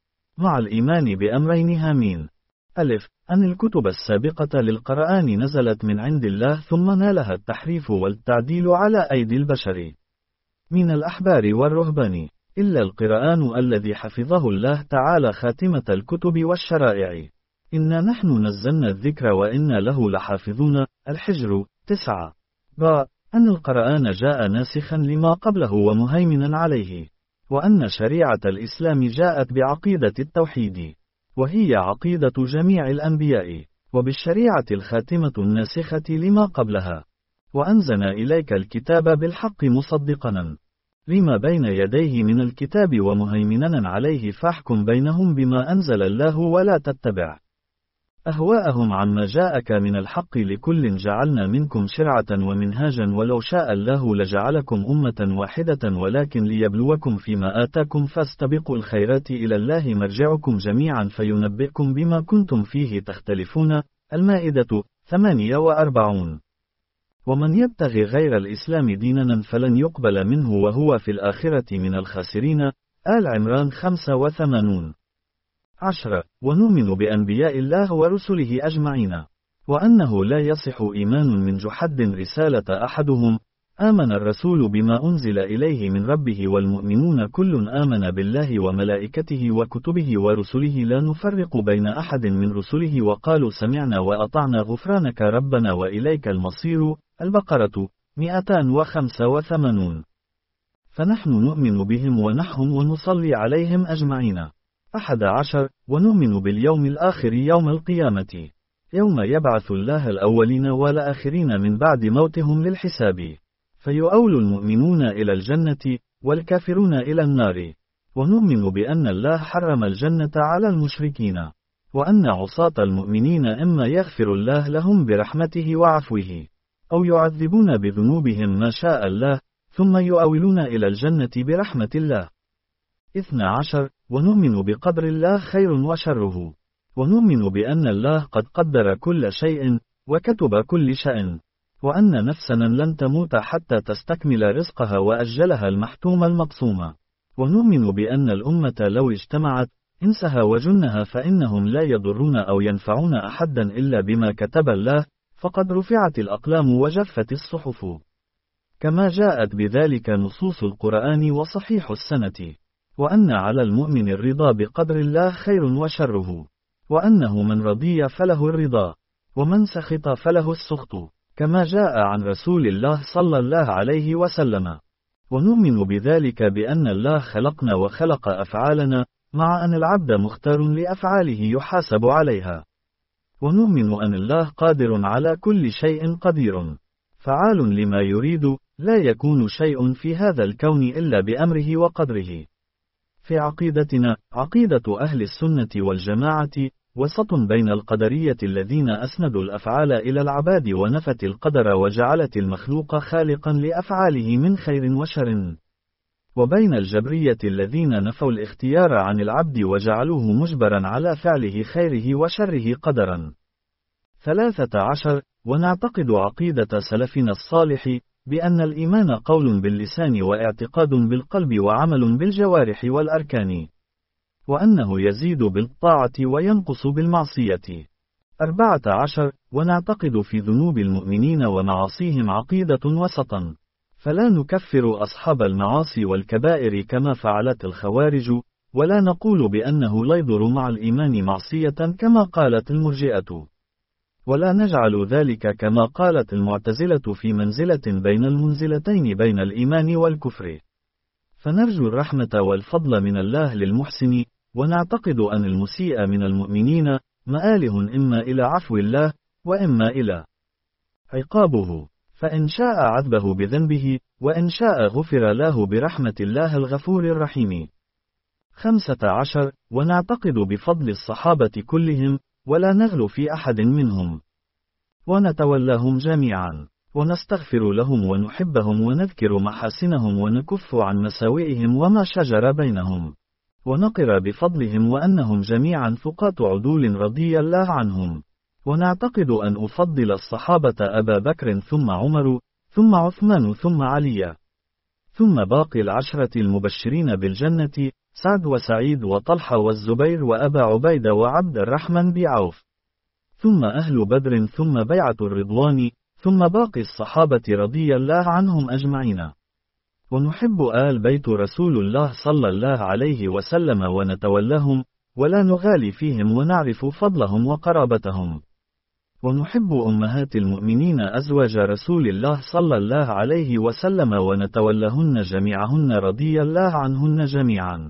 مع الإيمان بأمرين هامين: ألف. أن الكتب السابقة للقرآن نزلت من عند الله ثم نالها التحريف والتعديل على أيدي البشر من الأحبار والرهبان، إلا القرآن الذي حفظه الله تعالى خاتمة الكتب والشرائع، إنا نحن نزلنا الذكر وإنا له لحافظون. الحجر. تسعة. ب. أن القرآن جاء ناسخا لما قبله ومهيمنا عليه، وأن شريعة الإسلام جاءت بعقيدة التوحيد، وهي عقيدة جميع الأنبياء، وبالشريعة الخاتمة الناسخة لما قبلها، وأنزلنا إليك الكتاب بالحق مصدقا لما بين يديه من الكتاب ومهيمنا عليه، فاحكم بينهم بما أنزل الله ولا تتبع أهواءهم عما جاءك من الحق، لكل جعلنا منكم شرعة ومنهاجا ولو شاء الله لجعلكم أمة واحدة ولكن ليبلوكم فيما آتاكم، فاستبقوا الخيرات إلى الله مرجعكم جميعا فينبئكم بما كنتم فيه تختلفون. المائدة. ثمانية وأربعون. ومن يبتغي غير الإسلام دينا فلن يقبل منه وهو في الآخرة من الخاسرين. آل عمران. خمسة وثمانون. عشرة. ونؤمن بأنبياء الله ورسله أجمعين، وأنه لا يصح إيمان من جحد رسالة أحدهم. آمن الرسول بما أنزل إليه من ربه والمؤمنون كل آمن بالله وملائكته وكتبه ورسله لا نفرق بين أحد من رسله وقالوا سمعنا وأطعنا غفرانك ربنا وإليك المصير. البقرة. مئتان وخمسة وثمانون. فنحن نؤمن بهم ونحهم ونصلي عليهم أجمعين. أحد عشر. ونؤمن باليوم الآخر، يوم القيامة، يوم يبعث الله الأولين والآخرين من بعد موتهم للحساب، فيؤول المؤمنون إلى الجنة والكافرون إلى النار. ونؤمن بأن الله حرم الجنة على المشركين، وأن عصاة المؤمنين إما يغفر الله لهم برحمته وعفوه، أو يعذبون بذنوبهم ما شاء الله، ثم يؤولون إلى الجنة برحمة الله. اثنى عشر ونؤمن بقدر الله خير وشره، ونؤمن بأن الله قد قدر كل شيء، وكتب كل شيء، وأن نفسنا لن تموت حتى تستكمل رزقها وأجلها المحتوم المقسوم، ونؤمن بأن الأمة لو اجتمعت إنسها وجنها فإنهم لا يضرون أو ينفعون أحدا إلا بما كتب الله، فقد رفعت الأقلام وجفت الصحف، كما جاءت بذلك نصوص القرآن وصحيح السنة، وأن على المؤمن الرضا بقدر الله خير وشره، وأنه من رضي فله الرضا، ومن سخط فله السخط، كما جاء عن رسول الله صلى الله عليه وسلم. ونؤمن بذلك بأن الله خلقنا وخلق أفعالنا، مع أن العبد مختار لأفعاله يحاسب عليها. ونؤمن أن الله قادر على كل شيء قدير، فعال لما يريد، لا يكون شيء في هذا الكون إلا بأمره وقدره. في عقيدتنا، عقيدة أهل السنة والجماعة، وسط بين القدرية الذين أسندوا الأفعال إلى العباد ونفت القدر وجعلت المخلوق خالقا لأفعاله من خير وشر، وبين الجبرية الذين نفوا الاختيار عن العبد وجعلوه مجبرا على فعله خيره وشره قدرا. ثلاثة عشر ونعتقد عقيدة سلفنا الصالح، بأن الإيمان قول باللسان واعتقاد بالقلب وعمل بالجوارح والأركان، وأنه يزيد بالطاعة وينقص بالمعصية. أربعة عشر ونعتقد في ذنوب المؤمنين ومعاصيهم عقيدة وسطا، فلا نكفر أصحاب المعاصي والكبائر كما فعلت الخوارج، ولا نقول بأنه لا يضر مع الإيمان معصية كما قالت المرجئة، ولا نجعل ذلك كما قالت المعتزلة في منزلة بين المنزلتين بين الإيمان والكفر، فنرجو الرحمة والفضل من الله للمحسن، ونعتقد أن المسيء من المؤمنين مآله إما إلى عفو الله، وإما إلى عقابه، فإن شاء عذبه بذنبه، وإن شاء غفر له برحمة الله الغفور الرحيم. خمسة عشر ونعتقد بفضل الصحابة كلهم، ولا نغلو في أحد منهم، ونتولاهم جميعا، ونستغفر لهم ونحبهم ونذكر محاسنهم ونكف عن مساوئهم وما شجر بينهم، ونقر بفضلهم وأنهم جميعا ثقات عدول رضي الله عنهم. ونعتقد أن أفضل الصحابة أبا بكر ثم عمر ثم عثمان ثم علي، ثم باقي العشرة المبشرين بالجنة، سعد وسعيد وطلحة والزبير وأبا عبيدة وعبد الرحمن بعوف، ثم أهل بدر ثم بيعة الرضوان، ثم باقي الصحابة رضي الله عنهم أجمعين. ونحب آل بيت رسول الله صلى الله عليه وسلم ونتولاهم، ولا نغالي فيهم ونعرف فضلهم وقرابتهم. ونحب أمهات المؤمنين أزواج رسول الله صلى الله عليه وسلم ونتولهن جميعهن رضي الله عنهن جميعا.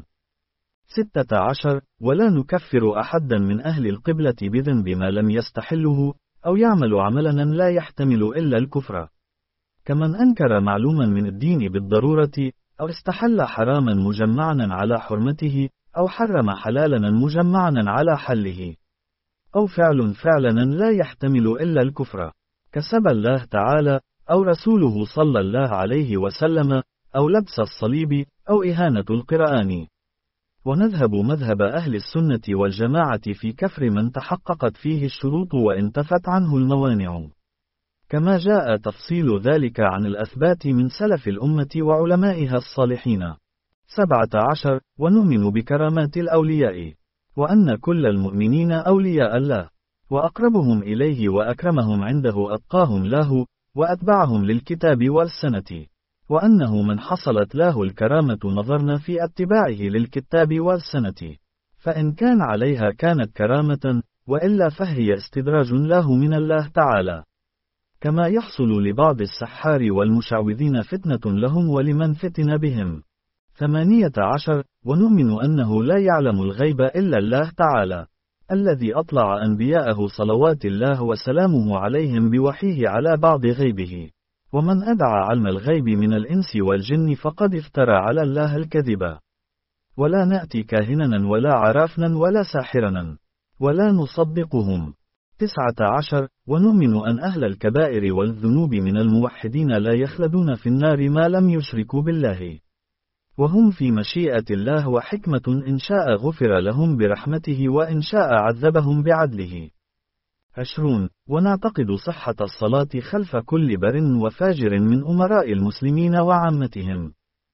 ستة عشر ولا نكفر أحدا من أهل القبلة بذنب ما لم يستحله، أو يعمل عملا لا يحتمل إلا الكفر، كمن أنكر معلوما من الدين بالضرورة، أو استحل حراما مجمعا على حرمته، أو حرم حلالا مجمعا على حله، أو فعل فعلا لا يحتمل إلا الكفر، كسب الله تعالى أو رسوله صلى الله عليه وسلم، أو لبس الصليب، أو إهانة القرآن. ونذهب مذهب أهل السنة والجماعة في كفر من تحققت فيه الشروط وانتفت عنه الموانع، كما جاء تفصيل ذلك عن الأثبات من سلف الأمة وعلمائها الصالحين. سبعة عشر ونؤمن بكرامات الأولياء، وأن كل المؤمنين أولياء الله، وأقربهم إليه وأكرمهم عنده أتقاهم له، وأتبعهم للكتاب والسنة، وأنه من حصلت له الكرامة نظرنا في اتباعه للكتاب والسنة، فإن كان عليها كانت كرامة، وإلا فهي استدراج له من الله تعالى، كما يحصل لبعض السحار والمشعوذين فتنة لهم ولمن فتن بهم. ثمانية عشر ونؤمن أنه لا يعلم الغيب إلا الله تعالى، الذي أطلع أنبياءه صلوات الله وسلامه عليهم بوحيه على بعض غيبه، ومن أدعى علم الغيب من الإنس والجن فقد افترى على الله الكذب. ولا نأتي كاهنا ولا عرافنا ولا ساحرنا، ولا نصدقهم، تسعة عشر ونؤمن أن أهل الكبائر والذنوب من الموحدين لا يخلدون في النار ما لم يشركوا بالله، وهم في مشيئة الله وحكمة، إن شاء غفر لهم برحمته وإن شاء عذبهم بعدله. عشرون ونعتقد صحة الصلاة خلف كل بر وفاجر من أمراء المسلمين وعامتهم،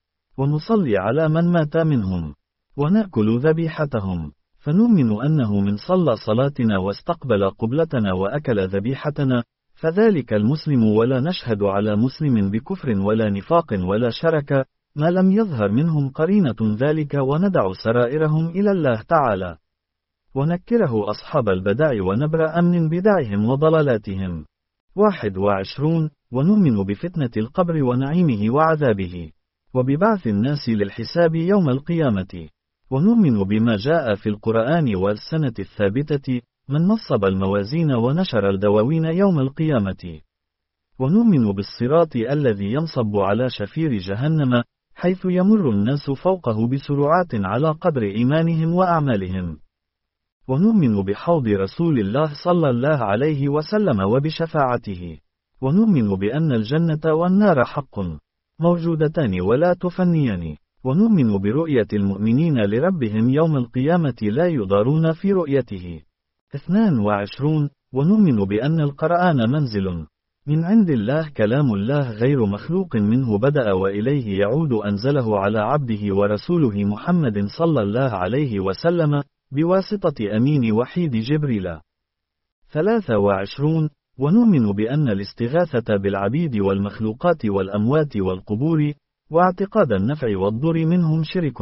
ونصلي على من مات منهم، ونأكل ذبيحتهم، فنؤمن أنه من صلى صلاتنا واستقبل قبلتنا وأكل ذبيحتنا فذلك المسلم، ولا نشهد على مسلم بكفر ولا نفاق ولا شرك ما لم يظهر منهم قرينة ذلك، وندع سرائرهم إلى الله تعالى، ونكره أصحاب البدع ونبرأ من بدعهم وضلالاتهم. واحد وعشرون ونؤمن بفتنة القبر ونعيمه وعذابه، وببعث الناس للحساب يوم القيامة، ونؤمن بما جاء في القرآن والسنة الثابتة من نصب الموازين ونشر الدواوين يوم القيامة، ونؤمن بالصراط الذي ينصب على شفير جهنم حيث يمر الناس فوقه بسرعات على قدر إيمانهم وأعمالهم، ونؤمن بحوض رسول الله صلى الله عليه وسلم وبشفاعته، ونؤمن بأن الجنة والنار حق موجودتان ولا تفنيان، ونؤمن برؤية المؤمنين لربهم يوم القيامة لا يضارون في رؤيته. اثنان وعشرون ونؤمن بأن القرآن منزل من عند الله، كلام الله غير مخلوق منه بدأ وإليه يعود، أنزله على عبده ورسوله محمد صلى الله عليه وسلم بواسطة أمين وحيد جبريل. ثلاثة وعشرون ونؤمن بأن الاستغاثة بالعبيد والمخلوقات والأموات والقبور واعتقاد النفع والضر منهم شرك،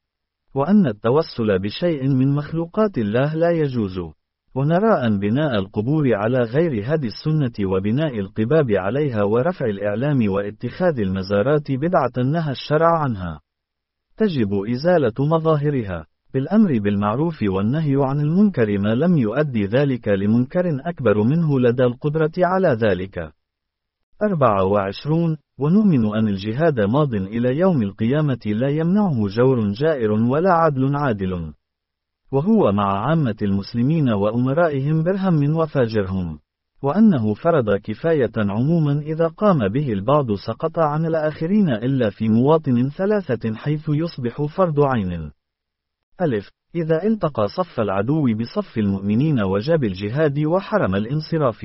وأن التوسل بشيء من مخلوقات الله لا يجوز، ونرى أن بناء القبور على غير هدي السنة وبناء القباب عليها ورفع الإعلام واتخاذ المزارات بدعة نهى الشرع عنها، تجب إزالة مظاهرها بالأمر بالمعروف والنهي عن المنكر ما لم يؤدي ذلك لمنكر أكبر منه لدى القدرة على ذلك. أربعة وعشرون ونؤمن أن الجهاد ماض إلى يوم القيامة لا يمنعه جور جائر ولا عدل عادل، وهو مع عامة المسلمين وأمرائهم برهم وفاجرهم، وأنه فرض كفاية عموما إذا قام به البعض سقط عن الآخرين إلا في مواطن ثلاثة حيث يصبح فرض عين: ألف إذا التقى صف العدو بصف المؤمنين وجاب الجهاد وحرم الانصراف.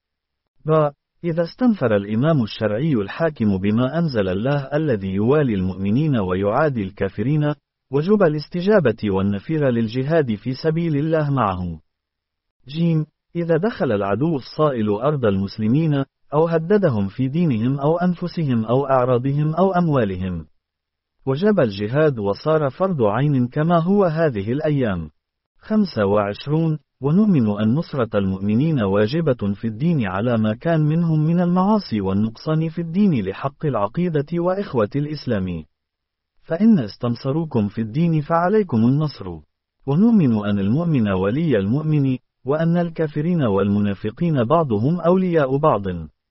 ب إذا استنفر الإمام الشرعي الحاكم بما أنزل الله الذي يوالي المؤمنين ويعادي الكافرين وجب الاستجابة والنفير للجهاد في سبيل الله معه. ج إذا دخل العدو الصائل أرض المسلمين أو هددهم في دينهم أو أنفسهم أو أعراضهم أو أموالهم وجب الجهاد وصار فرض عين كما هو هذه الأيام. خمسة وعشرون ونؤمن أن نصرة المؤمنين واجبة في الدين على ما كان منهم من المعاصي والنقصان في الدين لحق العقيدة وإخوة الإسلام، فإن استنصروكم في الدين فعليكم النصر. ونؤمن أن المؤمن ولي المؤمن، وأن الكافرين والمنافقين بعضهم أولياء بعض،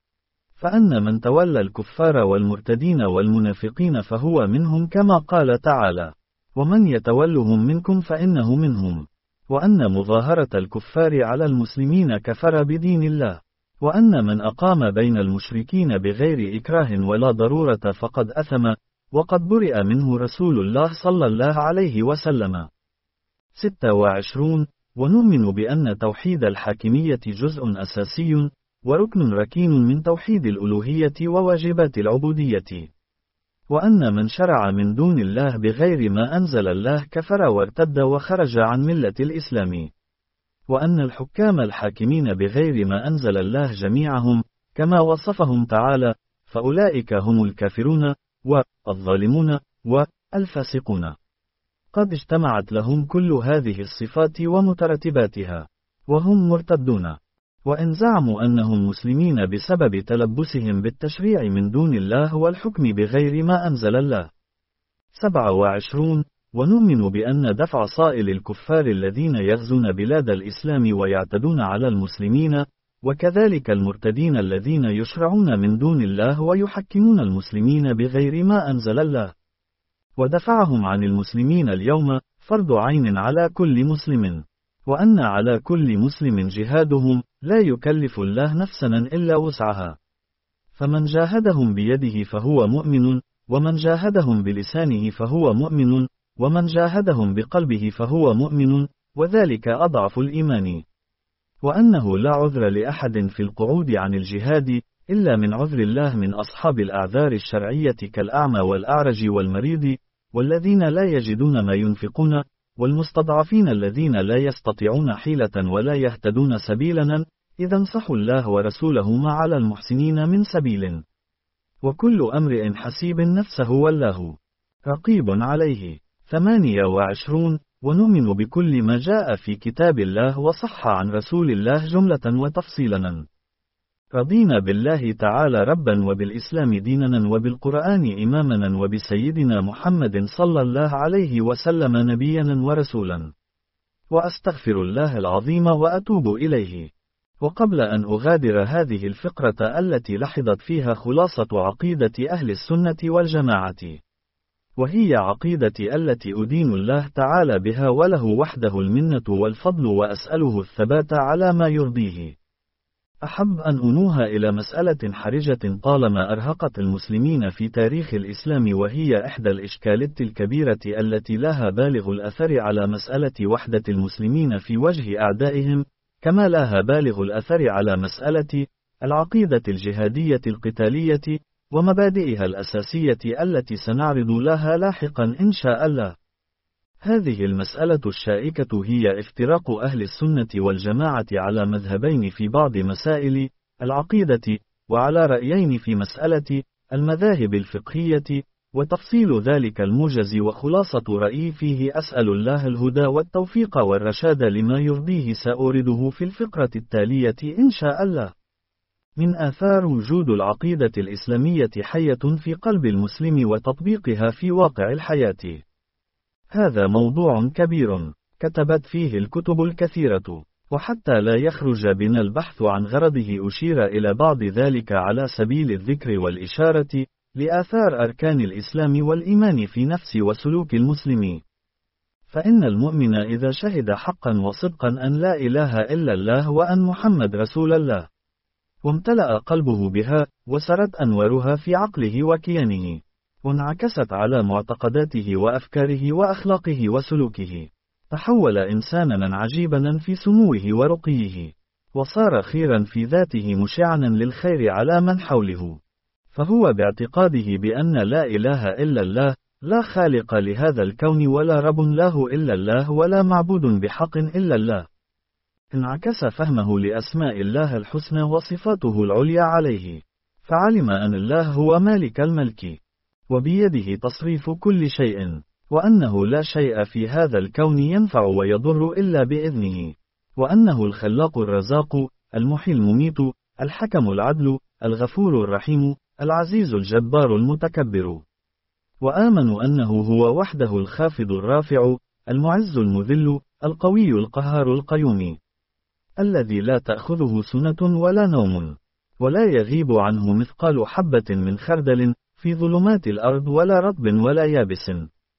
فأن من تولى الكفار والمرتدين والمنافقين فهو منهم كما قال تعالى: ومن يتولهم منكم فإنه منهم، وأن مظاهرة الكفار على المسلمين كفر بدين الله، وأن من أقام بين المشركين بغير إكراه ولا ضرورة فقد أثم، وقد برئ منه رسول الله صلى الله عليه وسلم. ستة وعشرون ونؤمن بأن توحيد الحاكمية جزء أساسي وركن ركين من توحيد الألوهية وواجبات العبودية، وأن من شرع من دون الله بغير ما أنزل الله كفر وارتد وخرج عن ملة الإسلام، وأن الحكام الحاكمين بغير ما أنزل الله جميعهم كما وصفهم تعالى فأولئك هم الكافرون والظالمون والفاسقون، قد اجتمعت لهم كل هذه الصفات ومترتباتها وهم مرتدون، وإن زعموا أنهم مسلمين بسبب تلبسهم بالتشريع من دون الله والحكم بغير ما أنزل الله. سبعة وعشرون ونؤمن بأن دفع صائل الكفار الذين يغزون بلاد الإسلام ويعتدون على المسلمين، وكذلك المرتدين الذين يشرعون من دون الله ويحكمون المسلمين بغير ما أنزل الله، ودفعهم عن المسلمين اليوم فرض عين على كل مسلم، وأن على كل مسلم جهادهم، لا يكلف الله نفسا إلا وسعها. فمن جاهدهم بيده فهو مؤمن، ومن جاهدهم بلسانه فهو مؤمن، ومن جاهدهم بقلبه فهو مؤمن، وذلك أضعف الإيمان. وأنه لا عذر لأحد في القعود عن الجهاد، إلا من عذر الله من أصحاب الأعذار الشرعية كالأعمى والأعرج والمريض، والذين لا يجدون ما ينفقون، والمستضعفين الذين لا يستطيعون حيلة ولا يهتدون سبيلا، إذا انصحوا الله ورسوله ما على المحسنين من سبيل. وكل أمرئ حسيب نفسه والله رقيب عليه. ثمانية وعشرون. ونؤمن بكل ما جاء في كتاب الله وصح عن رسول الله جملة وتفصيلا. رضينا بالله تعالى ربا وبالإسلام ديننا وبالقرآن إمامنا وبسيدنا محمد صلى الله عليه وسلم نبيا ورسولا. وأستغفر الله العظيم وأتوب إليه. وقبل أن أغادر هذه الفقرة التي لحظت فيها خلاصة عقيدة أهل السنة والجماعة، وهي عقيدتي التي أدين الله تعالى بها وله وحده المنة والفضل وأسأله الثبات على ما يرضيه، أحب أن أنوه إلى مسألة حرجة طالما أرهقت المسلمين في تاريخ الإسلام، وهي إحدى الإشكالات الكبيرة التي لها بالغ الأثر على مسألة وحدة المسلمين في وجه أعدائهم، كما لها بالغ الأثر على مسألة العقيدة الجهادية القتالية ومبادئها الأساسية التي سنعرض لها لاحقا إن شاء الله. هذه المسألة الشائكة هي افتراق أهل السنة والجماعة على مذهبين في بعض مسائل العقيدة، وعلى رأيين في مسألة المذاهب الفقهية، وتفصيل ذلك الموجز وخلاصة رأيي فيه أسأل الله الهدى والتوفيق والرشاد لما يرضيه سأورده في الفقرة التالية إن شاء الله. من آثار وجود العقيدة الإسلامية حية في قلب المسلم وتطبيقها في واقع الحياة. هذا موضوع كبير كتبت فيه الكتب الكثيرة، وحتى لا يخرج بنا البحث عن غرضه أشير إلى بعض ذلك على سبيل الذكر والإشارة لآثار أركان الإسلام والإيمان في نفس وسلوك المسلم. فإن المؤمن إذا شهد حقا وصدقا أن لا إله إلا الله وأن محمد رسول الله، وامتلأ قلبه بها، وسرت أنوارها في عقله وكيانه، وانعكست على معتقداته وأفكاره وأخلاقه وسلوكه، تحول إنسانا عجيبا في سموه ورقيه، وصار خيرا في ذاته مشعا للخير على من حوله. فهو باعتقاده بأن لا إله إلا الله، لا خالق لهذا الكون ولا رب له إلا الله ولا معبود بحق إلا الله، انعكس فهمه لأسماء الله الحسنى وصفاته العليا عليه، فعلم أن الله هو مالك الملك، وبيده تصريف كل شيء، وأنه لا شيء في هذا الكون ينفع ويضر إلا بإذنه، وأنه الخلاق الرزاق، المحيي المميت، الحكم العدل، الغفور الرحيم، العزيز الجبار المتكبر. وآمنوا أنه هو وحده الخافض الرافع، المعز المذل، القوي القهار القيوم، الذي لا تأخذه سنة ولا نوم، ولا يغيب عنه مثقال حبة من خردل في ظلمات الأرض ولا رطب ولا يابس،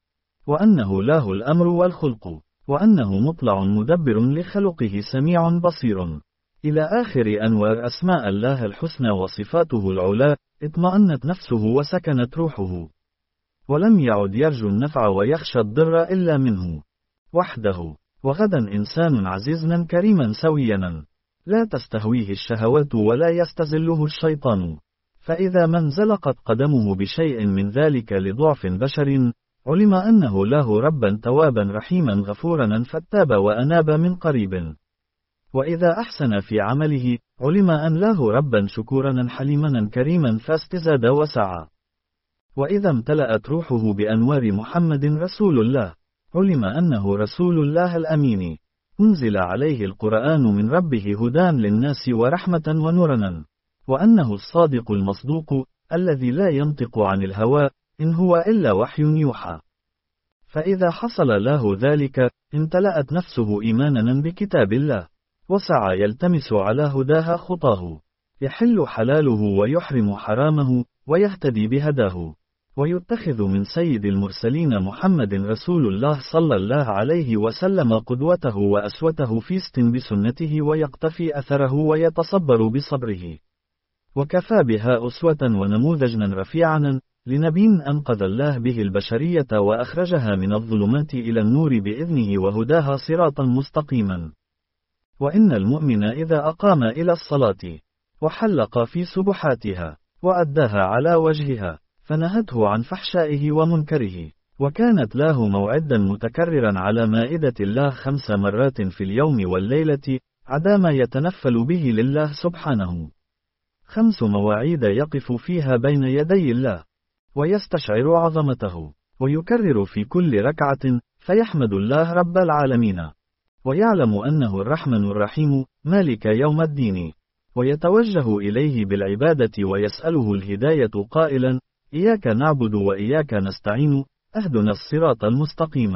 وأنه له الأمر والخلق، وأنه مطلع مدبر لخلقه سميع بصير، إلى آخر أنوار أسماء الله الحسنى وصفاته العلا. اطمأنت نفسه وسكنت روحه، ولم يعد يرجو النفع ويخشى الضر إلا منه وحده. وغدا إنسان عزيزا كريما سويا، لا تستهويه الشهوات ولا يستزله الشيطان، فإذا من زلقت قدمه بشيء من ذلك لضعف بشر، علم أنه له ربا توابا رحيما غفورا فتاب وأناب من قريب. وإذا أحسن في عمله، علم أن له ربا شكورا حليما كريما فاستزاد وسعى. وإذا امتلأت روحه بأنوار محمد رسول الله، علم أنه رسول الله الأمين، أنزل عليه القرآن من ربه هدى للناس ورحمة ونورا، وأنه الصادق المصدوق الذي لا ينطق عن الهوى، إن هو إلا وحي يوحى. فإذا حصل له ذلك، امتلأت نفسه إيمانا بكتاب الله، وسعى يلتمس على هداها خطاه، يحل حلاله ويحرم حرامه، ويهتدي بهداه. ويتخذ من سيد المرسلين محمد رسول الله صلى الله عليه وسلم قدوته وأسوته في استن بسنته ويقتفي أثره ويتصبر بصبره. وكفى بها أسوة ونموذجا رفيعا لنبي أنقذ الله به البشرية وأخرجها من الظلمات إلى النور بإذنه وهداها صراطا مستقيما. وإن المؤمن إذا أقام إلى الصلاة وحلق في سبحاتها وأداها على وجهها فنهته عن فحشائه ومنكره، وكانت له موعدا متكررا على مائدة الله خمس مرات في اليوم والليلة عدا ما يتنفل به لله سبحانه، خمس مواعيد يقف فيها بين يدي الله ويستشعر عظمته، ويكرر في كل ركعة فيحمد الله رب العالمين، ويعلم أنه الرحمن الرحيم مالك يوم الدين، ويتوجه إليه بالعبادة ويسأله الهداية قائلا: إياك نعبد وإياك نستعين، اهدنا الصراط المستقيم.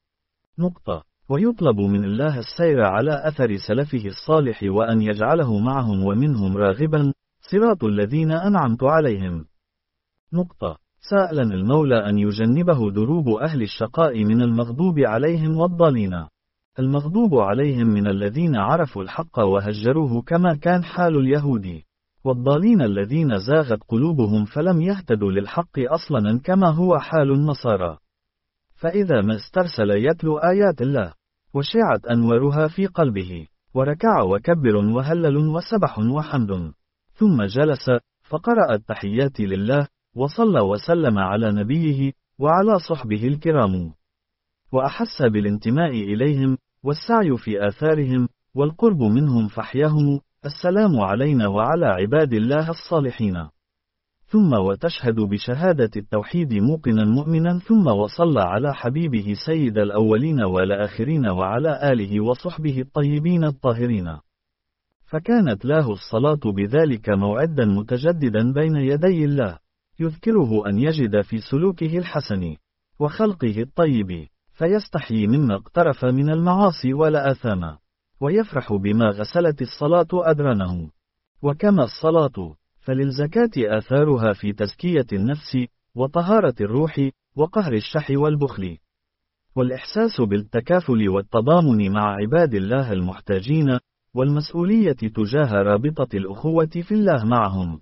نقطة. ويطلب من الله السير على أثر سلفه الصالح وأن يجعله معهم ومنهم راغبا، صراط الذين أنعمت عليهم. نقطة. سائلا المولى أن يجنبه دروب أهل الشقاء من المغضوب عليهم والضالين. المغضوب عليهم من الذين عرفوا الحق وهجروه كما كان حال اليهود، والضالين الذين زاغت قلوبهم فلم يهتدوا للحق أصلا كما هو حال النصارى. فإذا ما استرسل يتلو آيات الله وشعت أنوارها في قلبه وركع وكبر وهلل وسبح وحمد، ثم جلس فقرأ التحيات لله وصلى وسلم على نبيه وعلى صحبه الكرام، وأحس بالانتماء إليهم والسعي في آثارهم والقرب منهم فحياهم: السلام علينا وعلى عباد الله الصالحين. ثم وتشهد بشهادة التوحيد موقنا مؤمنا، ثم وصلى على حبيبه سيد الأولين والآخرين وعلى آله وصحبه الطيبين الطاهرين. فكانت له الصلاة بذلك موعدا متجددا بين يدي الله، يذكره أن يجد في سلوكه الحسن وخلقه الطيب، فيستحيي مما اقترف من المعاصي والآثام، ويفرح بما غسلت الصلاة أدرانه. وكما الصلاة فللزكاة آثارها في تزكية النفس وطهارة الروح وقهر الشح والبخل، والإحساس بالتكافل والتضامن مع عباد الله المحتاجين، والمسؤولية تجاه رابطة الأخوة في الله معهم.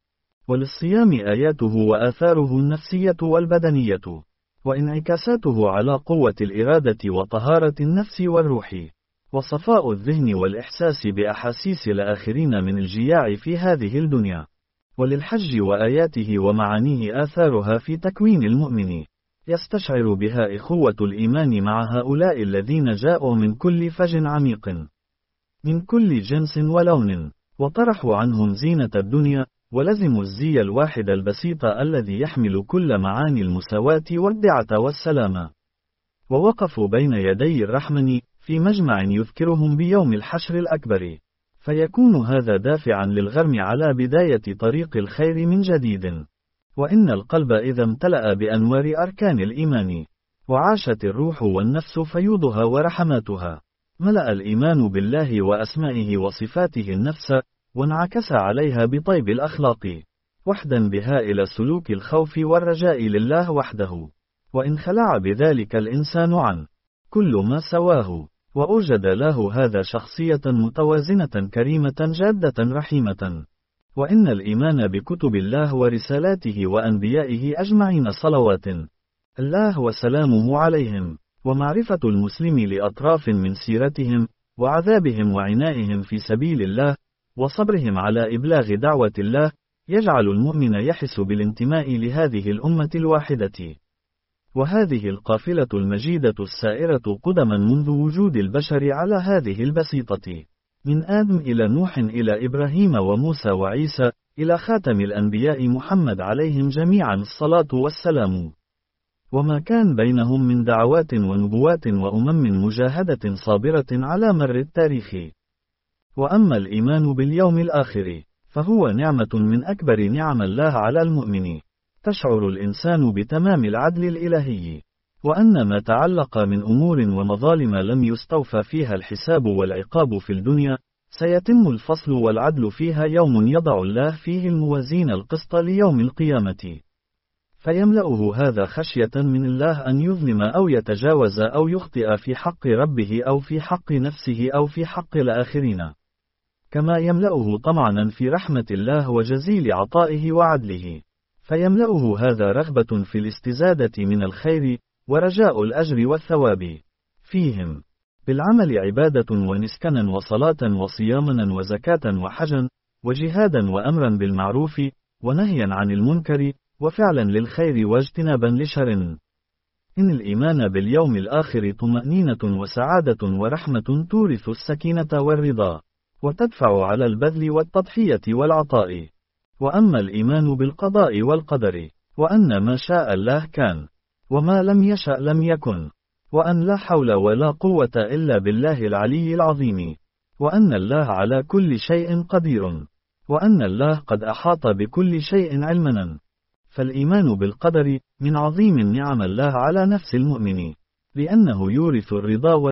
وللصيام آياته وآثاره النفسية والبدنية، وانعكاساته على قوة الإرادة وطهارة النفس والروح، وصفاء الذهن والإحساس بأحاسيس الآخرين من الجياع في هذه الدنيا. وللحج وآياته ومعانيه آثارها في تكوين المؤمن، يستشعر بها إخوة الإيمان مع هؤلاء الذين جاءوا من كل فج عميق، من كل جنس ولون، وطرحوا عنهم زينة الدنيا، ولزموا الزي الواحد البسيط الذي يحمل كل معاني المساواة والدعة والسلام، ووقفوا بين يدي الرحمن في مجمع يذكرهم بيوم الحشر الأكبر، فيكون هذا دافعا للغرم على بداية طريق الخير من جديد. وإن القلب إذا امتلأ بأنوار أركان الإيمان وعاشت الروح والنفس فيوضها ورحماتها، ملأ الإيمان بالله وأسمائه وصفاته النفس، وانعكس عليها بطيب الأخلاق، وحدا بها إلى سلوك الخوف والرجاء لله وحده. وإن خلع بذلك الإنسان عن كل ما سواه، وأوجد له هذا شخصية متوازنة كريمة جادة رحيمة. وإن الإيمان بكتب الله ورسالاته وأنبيائه أجمعين صلوات الله وسلامه عليهم، ومعرفة المسلم لأطراف من سيرتهم وعذابهم وعنائهم في سبيل الله وصبرهم على إبلاغ دعوة الله، يجعل المؤمن يحس بالانتماء لهذه الأمة الواحدة، وهذه القافلة المجيدة السائرة قدما منذ وجود البشر على هذه البسيطة، من آدم إلى نوح إلى إبراهيم وموسى وعيسى إلى خاتم الأنبياء محمد عليهم جميعا الصلاة والسلام، وما كان بينهم من دعوات ونبوات وأمم مجاهدة صابرة على مر التاريخ. وأما الإيمان باليوم الآخر فهو نعمة من أكبر نعم الله على المؤمن، تشعر الإنسان بتمام العدل الإلهي، وأن ما تعلق من أمور ومظالم لم يستوفى فيها الحساب والعقاب في الدنيا، سيتم الفصل والعدل فيها يوم يضع الله فيه الموازين القسط ليوم القيامة. فيملأه هذا خشية من الله أن يظلم أو يتجاوز أو يخطئ في حق ربه أو في حق نفسه أو في حق الآخرين. كما يملأه طمعا في رحمة الله وجزيل عطائه وعدله. فيملأه هذا رغبة في الاستزادة من الخير، ورجاء الأجر والثواب فيهم. بالعمل عبادة ونسكنا وصلاة وصياما وزكاة وحجا، وجهادا وأمرا بالمعروف، ونهيا عن المنكر، وفعلا للخير واجتنابا لشر. إن الإيمان باليوم الآخر طمأنينة وسعادة ورحمة تورث السكينة والرضا، وتدفع على البذل والتضحية والعطاء. وأما الإيمان بالقضاء والقدر، وأن ما شاء الله كان، وما لم يشأ لم يكن، وأن لا حول ولا قوة إلا بالله العلي العظيم، وأن الله على كل شيء قدير، وأن الله قد أحاط بكل شيء علما. فالإيمان بالقدر من عظيم نعم الله على نفس المؤمن، لأنه يورث الرضا